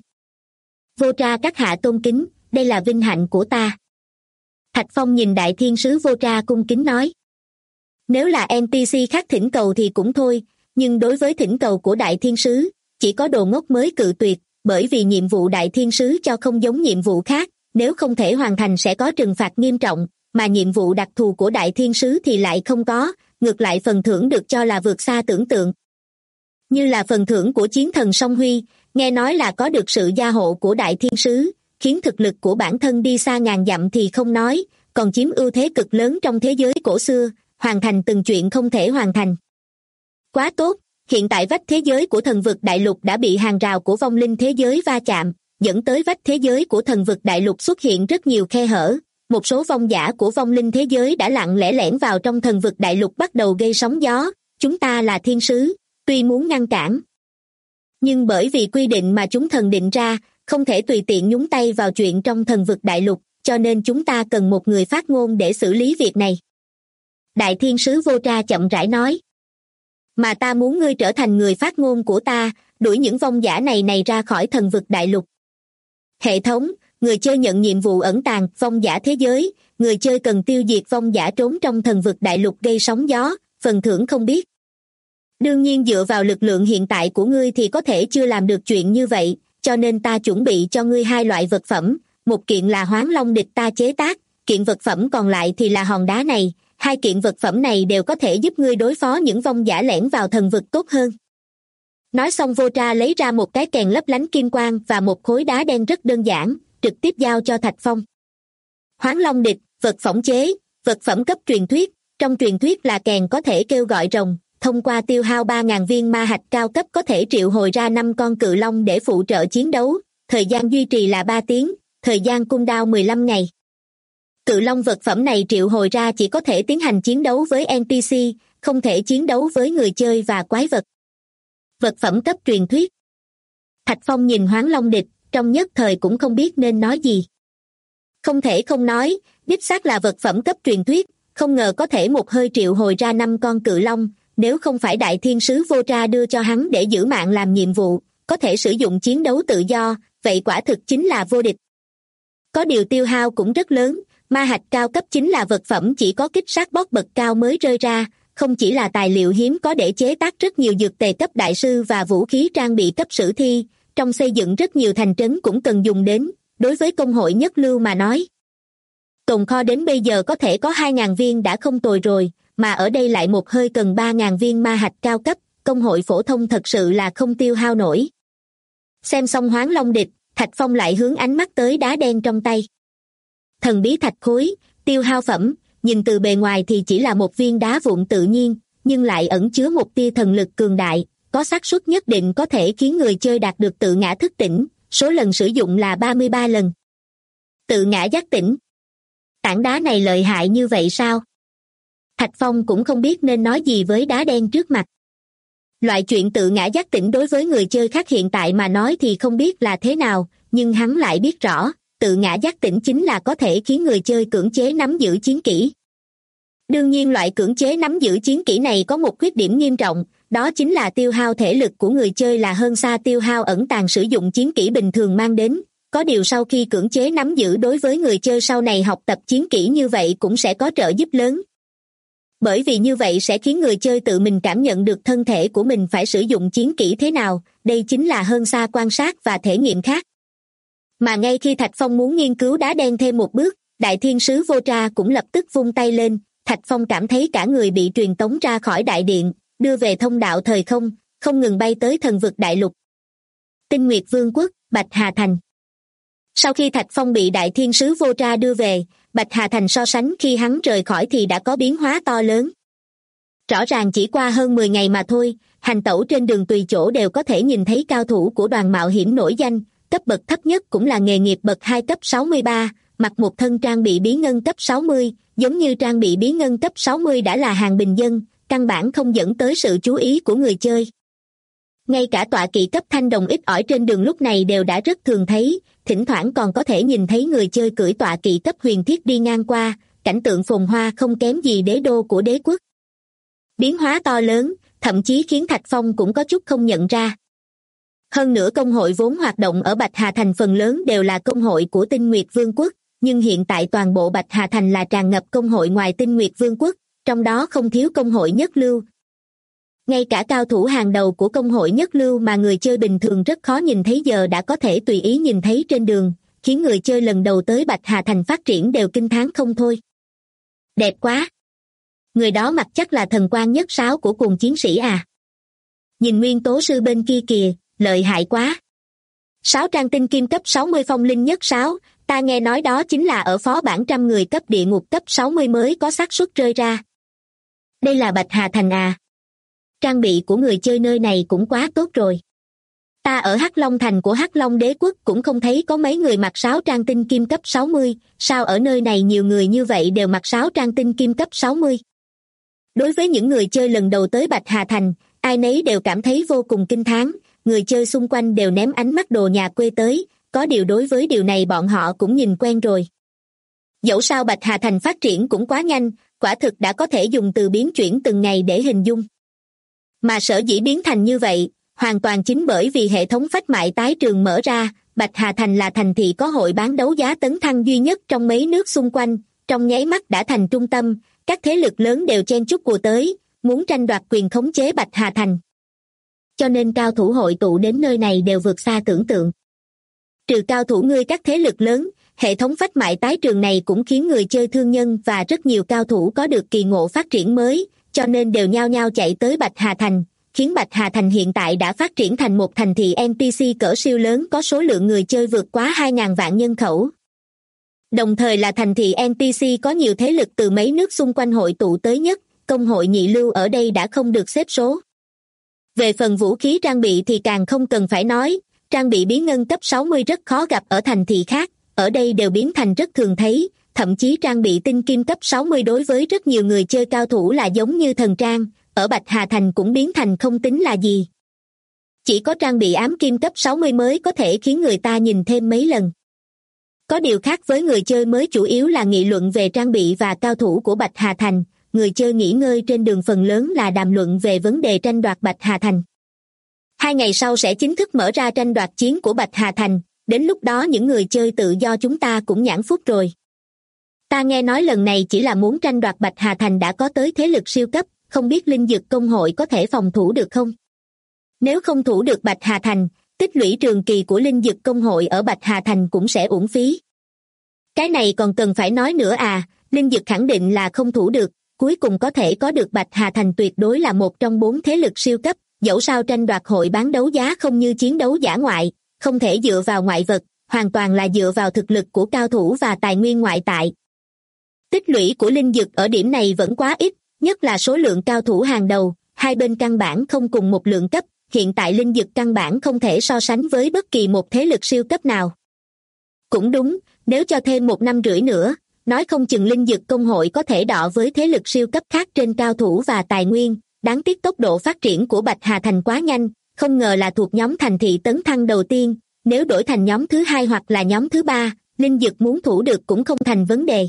Vô Tra các hạ tôn kính, đây là vinh hạnh của ta. Thạch Phong nhìn Đại Thiên Sứ Vô Tra cung kính nói. Nếu là NPC khác thỉnh cầu thì cũng thôi, nhưng đối với thỉnh cầu của Đại Thiên Sứ, chỉ có đồ ngốc mới cự tuyệt, bởi vì nhiệm vụ Đại Thiên Sứ cho không giống nhiệm vụ khác, nếu không thể hoàn thành sẽ có trừng phạt nghiêm trọng, mà nhiệm vụ đặc thù của Đại Thiên Sứ thì lại không có, ngược lại phần thưởng được cho là vượt xa tưởng tượng. Như là phần thưởng của chiến thần Song Huy, nghe nói là có được sự gia hộ của Đại Thiên Sứ, khiến thực lực của bản thân đi xa ngàn dặm thì không nói, còn chiếm ưu thế cực lớn trong thế giới cổ xưa, hoàn thành từng chuyện không thể hoàn thành. Quá tốt, hiện tại vách thế giới của thần vực đại lục đã bị hàng rào của vong linh thế giới va chạm, dẫn tới vách thế giới của thần vực đại lục xuất hiện rất nhiều khe hở. Một số vong giả của vong linh thế giới đã lặng lẽ lẻn vào trong thần vực đại lục bắt đầu gây sóng gió. Chúng ta là thiên sứ, tuy muốn ngăn cản, nhưng bởi vì quy định mà chúng thần định ra, không thể tùy tiện nhúng tay vào chuyện trong thần vực đại lục, cho nên chúng ta cần một người phát ngôn để xử lý việc này. Đại Thiên Sứ Vô Tra chậm rãi nói. Mà ta muốn ngươi trở thành người phát ngôn của ta, đuổi những vong giả này ra khỏi thần vực đại lục. Hệ thống, người chơi nhận nhiệm vụ ẩn tàng vong giả thế giới, người chơi cần tiêu diệt vong giả trốn trong thần vực đại lục gây sóng gió, phần thưởng không biết. Đương nhiên dựa vào lực lượng hiện tại của ngươi thì có thể chưa làm được chuyện như vậy, cho nên ta chuẩn bị cho ngươi 2 loại vật phẩm, một kiện là Hoán Long Địch ta chế tác, kiện vật phẩm còn lại thì là hòn đá này, 2 kiện vật phẩm này đều có thể giúp ngươi đối phó những vong giả lẻn vào thần vực tốt hơn. Nói xong Vô Tra lấy ra một cái kèn lấp lánh kim quang và một khối đá đen rất đơn giản, trực tiếp giao cho Thạch Phong. Hoán Long Địch, vật phỏng chế, vật phẩm cấp truyền thuyết, trong truyền thuyết là kèn có thể kêu gọi rồng, thông qua tiêu hao 3.000 viên ma hạch cao cấp có thể triệu hồi ra 5 con cự long để phụ trợ chiến đấu, thời gian duy trì là 3 tiếng, thời gian cooldown 15 ngày. Cự long vật phẩm này triệu hồi ra chỉ có thể tiến hành chiến đấu với NPC, không thể chiến đấu với người chơi và quái vật. Vật phẩm cấp truyền thuyết. Thạch Phong nhìn Hoán Long Địch, trong nhất thời cũng không biết nên nói gì. Không thể không nói, đích xác là vật phẩm cấp truyền thuyết, không ngờ có thể một hơi triệu hồi ra 5 con cự long, nếu không phải Đại Thiên Sứ Vô Tra đưa cho hắn để giữ mạng làm nhiệm vụ, có thể sử dụng chiến đấu tự do, vậy quả thực chính là vô địch. Có điều tiêu hao cũng rất lớn, ma hạch cao cấp chính là vật phẩm chỉ có kích sát boss bậc cao mới rơi ra, không chỉ là tài liệu hiếm có để chế tác rất nhiều dược tề cấp đại sư và vũ khí trang bị cấp sử thi, trong xây dựng rất nhiều thành trấn cũng cần dùng đến, đối với công hội nhất lưu mà nói. Tồn kho đến bây giờ có thể có 2.000 viên đã không tồi rồi, mà ở đây lại một hơi cần 3.000 viên ma hạch cao cấp, công hội phổ thông thật sự là không tiêu hao nổi. Xem xong Hoán Long Địch, Thạch Phong lại hướng ánh mắt tới đá đen trong tay. Thần bí thạch khối, tiêu hao phẩm, nhìn từ bề ngoài thì chỉ là một viên đá vụn tự nhiên, nhưng lại ẩn chứa một tia thần lực cường đại, có xác suất nhất định có thể khiến người chơi đạt được tự ngã thức tỉnh, số lần sử dụng là 33 lần. Tự ngã giác tỉnh. Tảng đá này lợi hại như vậy sao? Thạch Phong cũng không biết nên nói gì với đá đen trước mặt. Loại chuyện tự ngã giác tỉnh đối với người chơi khác hiện tại mà nói thì không biết là thế nào, nhưng hắn lại biết rõ, tự ngã giác tỉnh chính là có thể khiến người chơi cưỡng chế nắm giữ chiến kỹ. Đương nhiên loại cưỡng chế nắm giữ chiến kỹ này có một khuyết điểm nghiêm trọng, đó chính là tiêu hao thể lực của người chơi là hơn xa tiêu hao ẩn tàng sử dụng chiến kỹ bình thường mang đến. Có điều sau khi cưỡng chế nắm giữ đối với người chơi sau này học tập chiến kỹ như vậy cũng sẽ có trợ giúp lớn. Bởi vì như vậy sẽ khiến người chơi tự mình cảm nhận được thân thể của mình phải sử dụng chiến kỹ thế nào, đây chính là hơn xa quan sát và thể nghiệm khác. Mà ngay khi Thạch Phong muốn nghiên cứu đá đen thêm một bước, Đại Thiên Sứ Vô Tra cũng lập tức vung tay lên, Thạch Phong cảm thấy cả người bị truyền tống ra khỏi đại điện, đưa về thông đạo thời không, không ngừng bay tới thần vực đại lục. Tinh Nguyệt Vương quốc, Bạch Hà Thành. Sau khi Thạch Phong bị Đại Thiên Sứ Vô Tra đưa về, Bạch Hà Thành so sánh khi hắn rời khỏi thì đã có biến hóa to lớn. Rõ ràng chỉ qua hơn 10 ngày mà thôi, hành tẩu trên đường tùy chỗ đều có thể nhìn thấy cao thủ của đoàn mạo hiểm nổi danh, cấp bậc thấp nhất cũng là nghề nghiệp bậc 2 cấp 63, mặc một thân trang bị bí ngân cấp 60, giống như trang bị bí ngân cấp 60 đã là hàng bình dân, căn bản không dẫn tới sự chú ý của người chơi. Ngay cả tọa kỵ cấp thanh đồng ít ỏi trên đường lúc này đều đã rất thường thấy, thỉnh thoảng còn có thể nhìn thấy người chơi cưỡi tọa kỵ cấp huyền thiết đi ngang qua, cảnh tượng phồn hoa không kém gì đế đô của đế quốc. Biến hóa to lớn, thậm chí khiến Thạch Phong cũng có chút không nhận ra. Hơn nữa công hội vốn hoạt động ở Bạch Hà Thành phần lớn đều là công hội của Tinh Nguyệt Vương quốc, nhưng hiện tại toàn bộ Bạch Hà Thành là tràn ngập công hội ngoài Tinh Nguyệt Vương quốc, trong đó không thiếu công hội nhất lưu. Ngay cả cao thủ hàng đầu của công hội nhất lưu mà người chơi bình thường rất khó nhìn thấy giờ đã có thể tùy ý nhìn thấy trên đường, khiến người chơi lần đầu tới Bạch Hà Thành phát triển đều kinh thán không thôi. Đẹp quá! Người đó mặc chắc là thần quan nhất sáo của cùng chiến sĩ à? Nhìn nguyên tố sư bên kia kìa, lợi hại quá! 6 trang tinh kim cấp 60 phong linh nhất sáo, ta nghe nói đó chính là ở phó bản trăm người cấp địa ngục cấp 60 mới có xác suất rơi ra. Đây là Bạch Hà Thành à? Trang bị của người chơi nơi này cũng quá tốt rồi. Ta ở Hắc Long Thành của Hắc Long Đế quốc cũng không thấy có mấy người mặc 6 trang tinh kim cấp 60, sao ở nơi này nhiều người như vậy đều mặc 6 trang tinh kim cấp 60? Đối với những người chơi lần đầu tới Bạch Hà Thành, ai nấy đều cảm thấy vô cùng kinh thán, người chơi xung quanh đều ném ánh mắt đồ nhà quê tới, có điều đối với điều này bọn họ cũng nhìn quen rồi. Dẫu sao Bạch Hà Thành phát triển cũng quá nhanh, quả thực đã có thể dùng từ biến chuyển từng ngày để hình dung. Mà sở dĩ biến thành như vậy, hoàn toàn chính bởi vì hệ thống phách mại tái trường mở ra, Bạch Hà Thành là thành thị có hội bán đấu giá tấn thăng duy nhất trong mấy nước xung quanh, trong nháy mắt đã thành trung tâm, các thế lực lớn đều chen chúc ùa tới, muốn tranh đoạt quyền khống chế Bạch Hà Thành. Cho nên cao thủ hội tụ đến nơi này đều vượt xa tưởng tượng. Trừ cao thủ ngươi các thế lực lớn, hệ thống phách mại tái trường này cũng khiến người chơi thương nhân và rất nhiều cao thủ có được kỳ ngộ phát triển mới, cho nên đều nhao nhao chạy tới Bạch Hà Thành, khiến Bạch Hà Thành hiện tại đã phát triển thành một thành thị NPC cỡ siêu lớn có số lượng người chơi vượt quá 2.000 vạn nhân khẩu. Đồng thời là thành thị NPC có nhiều thế lực từ mấy nước xung quanh hội tụ tới nhất, công hội nhị lưu ở đây đã không được xếp số. Về phần vũ khí trang bị thì càng không cần phải nói, trang bị bí ngân cấp 60 rất khó gặp ở thành thị khác, ở đây đều biến thành rất thường thấy, thậm chí trang bị tinh kim cấp 60 đối với rất nhiều người chơi cao thủ là giống như thần trang, ở Bạch Hà Thành cũng biến thành không tính là gì. Chỉ có trang bị ám kim cấp 60 mới có thể khiến người ta nhìn thêm mấy lần. Có điều khác với người chơi mới chủ yếu là nghị luận về trang bị và cao thủ của Bạch Hà Thành, người chơi nghỉ ngơi trên đường phần lớn là đàm luận về vấn đề tranh đoạt Bạch Hà Thành. 2 ngày sau sẽ chính thức mở ra tranh đoạt chiến của Bạch Hà Thành, đến lúc đó những người chơi tự do chúng ta cũng nhãn phúc rồi. Ta nghe nói lần này chỉ là muốn tranh đoạt Bạch Hà Thành đã có tới thế lực siêu cấp, không biết linh dược công hội có thể phòng thủ được không? Nếu không thủ được Bạch Hà Thành, tích lũy trường kỳ của linh dược công hội ở Bạch Hà Thành cũng sẽ uổng phí. Cái này còn cần phải nói nữa à, linh dược khẳng định là không thủ được, cuối cùng có thể có được Bạch Hà Thành tuyệt đối là một trong 4 thế lực siêu cấp, dẫu sao tranh đoạt hội bán đấu giá không như chiến đấu dã ngoại, không thể dựa vào ngoại vật, hoàn toàn là dựa vào thực lực của cao thủ và tài nguyên ngoại tại. Tích lũy của linh dược ở điểm này vẫn quá ít, nhất là số lượng cao thủ hàng đầu, hai bên căn bản không cùng một lượng cấp, hiện tại linh dược căn bản không thể so sánh với bất kỳ một thế lực siêu cấp nào. Cũng đúng, nếu cho thêm 1 năm rưỡi nữa, nói không chừng linh dược công hội có thể đọ với thế lực siêu cấp khác trên cao thủ và tài nguyên, đáng tiếc tốc độ phát triển của Bạch Hà Thành quá nhanh, không ngờ là thuộc nhóm thành thị tấn thăng đầu tiên, nếu đổi thành nhóm thứ 2 hoặc là nhóm thứ 3, linh dược muốn thủ được cũng không thành vấn đề.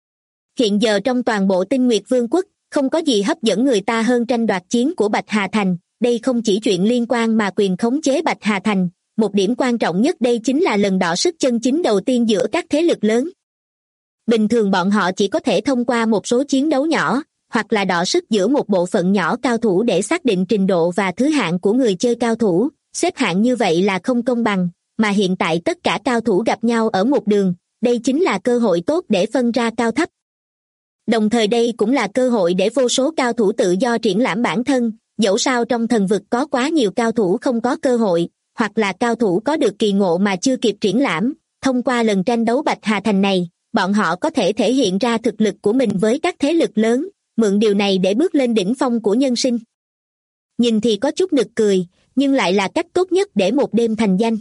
Hiện giờ trong toàn bộ Tinh Nguyệt Vương quốc, không có gì hấp dẫn người ta hơn tranh đoạt chiến của Bạch Hà Thành, đây không chỉ chuyện liên quan mà quyền khống chế Bạch Hà Thành, một điểm quan trọng nhất đây chính là lần đọ sức chân chính đầu tiên giữa các thế lực lớn. Bình thường bọn họ chỉ có thể thông qua một số chiến đấu nhỏ, hoặc là đọ sức giữa một bộ phận nhỏ cao thủ để xác định trình độ và thứ hạng của người chơi cao thủ, xếp hạng như vậy là không công bằng, mà hiện tại tất cả cao thủ gặp nhau ở một đường, đây chính là cơ hội tốt để phân ra cao thấp. Đồng thời đây cũng là cơ hội để vô số cao thủ tự do triển lãm bản thân, dẫu sao trong thần vực có quá nhiều cao thủ không có cơ hội, hoặc là cao thủ có được kỳ ngộ mà chưa kịp triển lãm, thông qua lần tranh đấu Bạch Hà Thành này, bọn họ có thể thể hiện ra thực lực của mình với các thế lực lớn, mượn điều này để bước lên đỉnh phong của nhân sinh. Nhìn thì có chút nực cười, nhưng lại là cách tốt nhất để một đêm thành danh.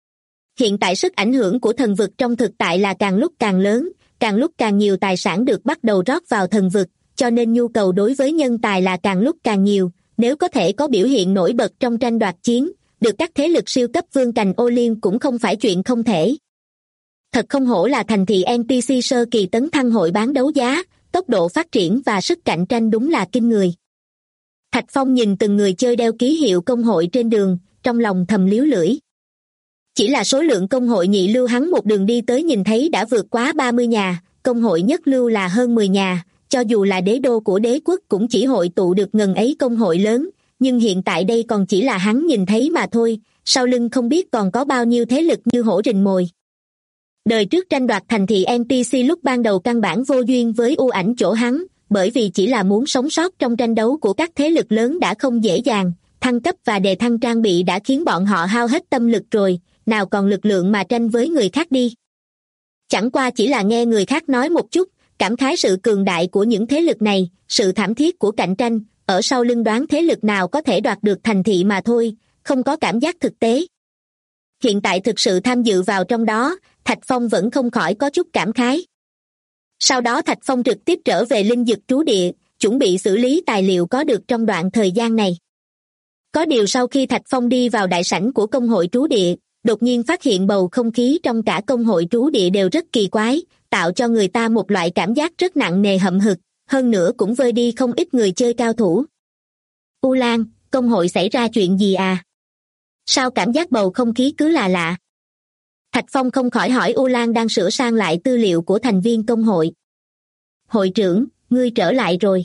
Hiện tại sức ảnh hưởng của thần vực trong thực tại là càng lúc càng lớn, càng lúc càng nhiều tài sản được bắt đầu rót vào thần vực, cho nên nhu cầu đối với nhân tài là càng lúc càng nhiều, nếu có thể có biểu hiện nổi bật trong tranh đoạt chiến, được các thế lực siêu cấp vương cành ô liêm cũng không phải chuyện không thể. Thật không hổ là thành thị NTC sơ kỳ tấn thăng hội bán đấu giá, tốc độ phát triển và sức cạnh tranh đúng là kinh người. Thạch Phong nhìn từng người chơi đeo ký hiệu công hội trên đường, trong lòng thầm líu lưỡi. Chỉ là số lượng công hội nhị lưu hắn một đường đi tới nhìn thấy đã vượt quá 30 nhà, công hội nhất lưu là hơn 10 nhà, cho dù là đế đô của đế quốc cũng chỉ hội tụ được ngần ấy công hội lớn, nhưng hiện tại đây còn chỉ là hắn nhìn thấy mà thôi, sau lưng không biết còn có bao nhiêu thế lực như hổ rình mồi. Đời trước tranh đoạt thành thị NTC lúc ban đầu căn bản vô duyên với U Ảnh chỗ hắn, bởi vì chỉ là muốn sống sót trong tranh đấu của các thế lực lớn đã không dễ dàng, thăng cấp và đề thăng trang bị đã khiến bọn họ hao hết tâm lực rồi, nào còn lực lượng mà tranh với người khác đi. Chẳng qua chỉ là nghe người khác nói một chút, cảm khái sự cường đại của những thế lực này, sự thảm thiết của cạnh tranh, ở sau lưng đoán thế lực nào có thể đoạt được thành thị mà thôi, không có cảm giác thực tế. Hiện tại thực sự tham dự vào trong đó, Thạch Phong vẫn không khỏi có chút cảm khái. Sau đó Thạch Phong trực tiếp trở về linh dực trú địa, chuẩn bị xử lý tài liệu có được trong đoạn thời gian này. Có điều sau khi Thạch Phong đi vào đại sảnh của công hội trú địa, đột nhiên phát hiện bầu không khí trong cả công hội trú địa đều rất kỳ quái, tạo cho người ta một loại cảm giác rất nặng nề hậm hực, hơn nữa cũng vơi đi không ít người chơi cao thủ. U Lan, công hội xảy ra chuyện gì à? Sao cảm giác bầu không khí cứ là lạ? Thạch Phong không khỏi hỏi U Lan đang sửa sang lại tư liệu của thành viên công hội. Hội trưởng, ngươi trở lại rồi.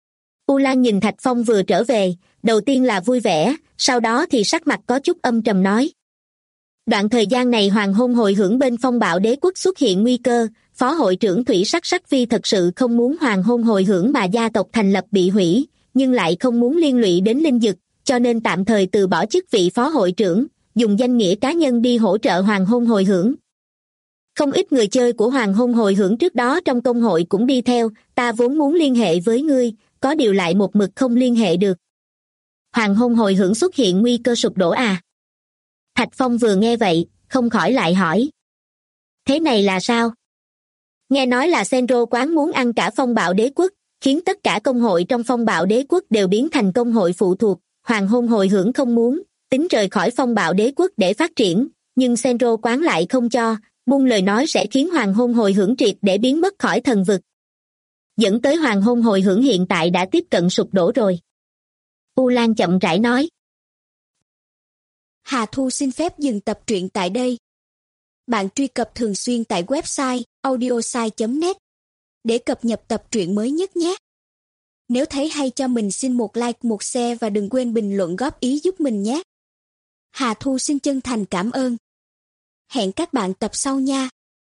U Lan nhìn Thạch Phong vừa trở về, đầu tiên là vui vẻ, sau đó thì sắc mặt có chút âm trầm nói. Đoạn thời gian này hoàng hôn hồi hưởng bên phong bạo đế quốc xuất hiện nguy cơ, phó hội trưởng Thủy Sắc Sắc Phi thật sự không muốn hoàng hôn hồi hưởng mà gia tộc thành lập bị hủy, nhưng lại không muốn liên lụy đến linh dực, cho nên tạm thời từ bỏ chức vị phó hội trưởng, dùng danh nghĩa cá nhân đi hỗ trợ hoàng hôn hồi hưởng. Không ít người chơi của hoàng hôn hồi hưởng trước đó trong công hội cũng đi theo, ta vốn muốn liên hệ với ngươi, có điều lại một mực không liên hệ được. Hoàng hôn hồi hưởng xuất hiện nguy cơ sụp đổ à? Thạch Phong vừa nghe vậy, không khỏi lại hỏi. Thế này là sao? Nghe nói là Senro quán muốn ăn cả phong bạo đế quốc, khiến tất cả công hội trong phong bạo đế quốc đều biến thành công hội phụ thuộc, hoàng hôn hồi hưởng không muốn, tính rời khỏi phong bạo đế quốc để phát triển, nhưng Senro quán lại không cho, buông lời nói sẽ khiến hoàng hôn hồi hưởng triệt để biến mất khỏi thần vực. Dẫn tới hoàng hôn hồi hưởng hiện tại đã tiếp cận sụp đổ rồi. U Lan chậm rãi nói. Hà Thu xin phép dừng tập truyện tại đây. Bạn truy cập thường xuyên tại website audiosai.net để cập nhật tập truyện mới nhất nhé. Nếu thấy hay cho mình xin một like, một share và đừng quên bình luận góp ý giúp mình nhé. Hà Thu xin chân thành cảm ơn. Hẹn các bạn tập sau nha.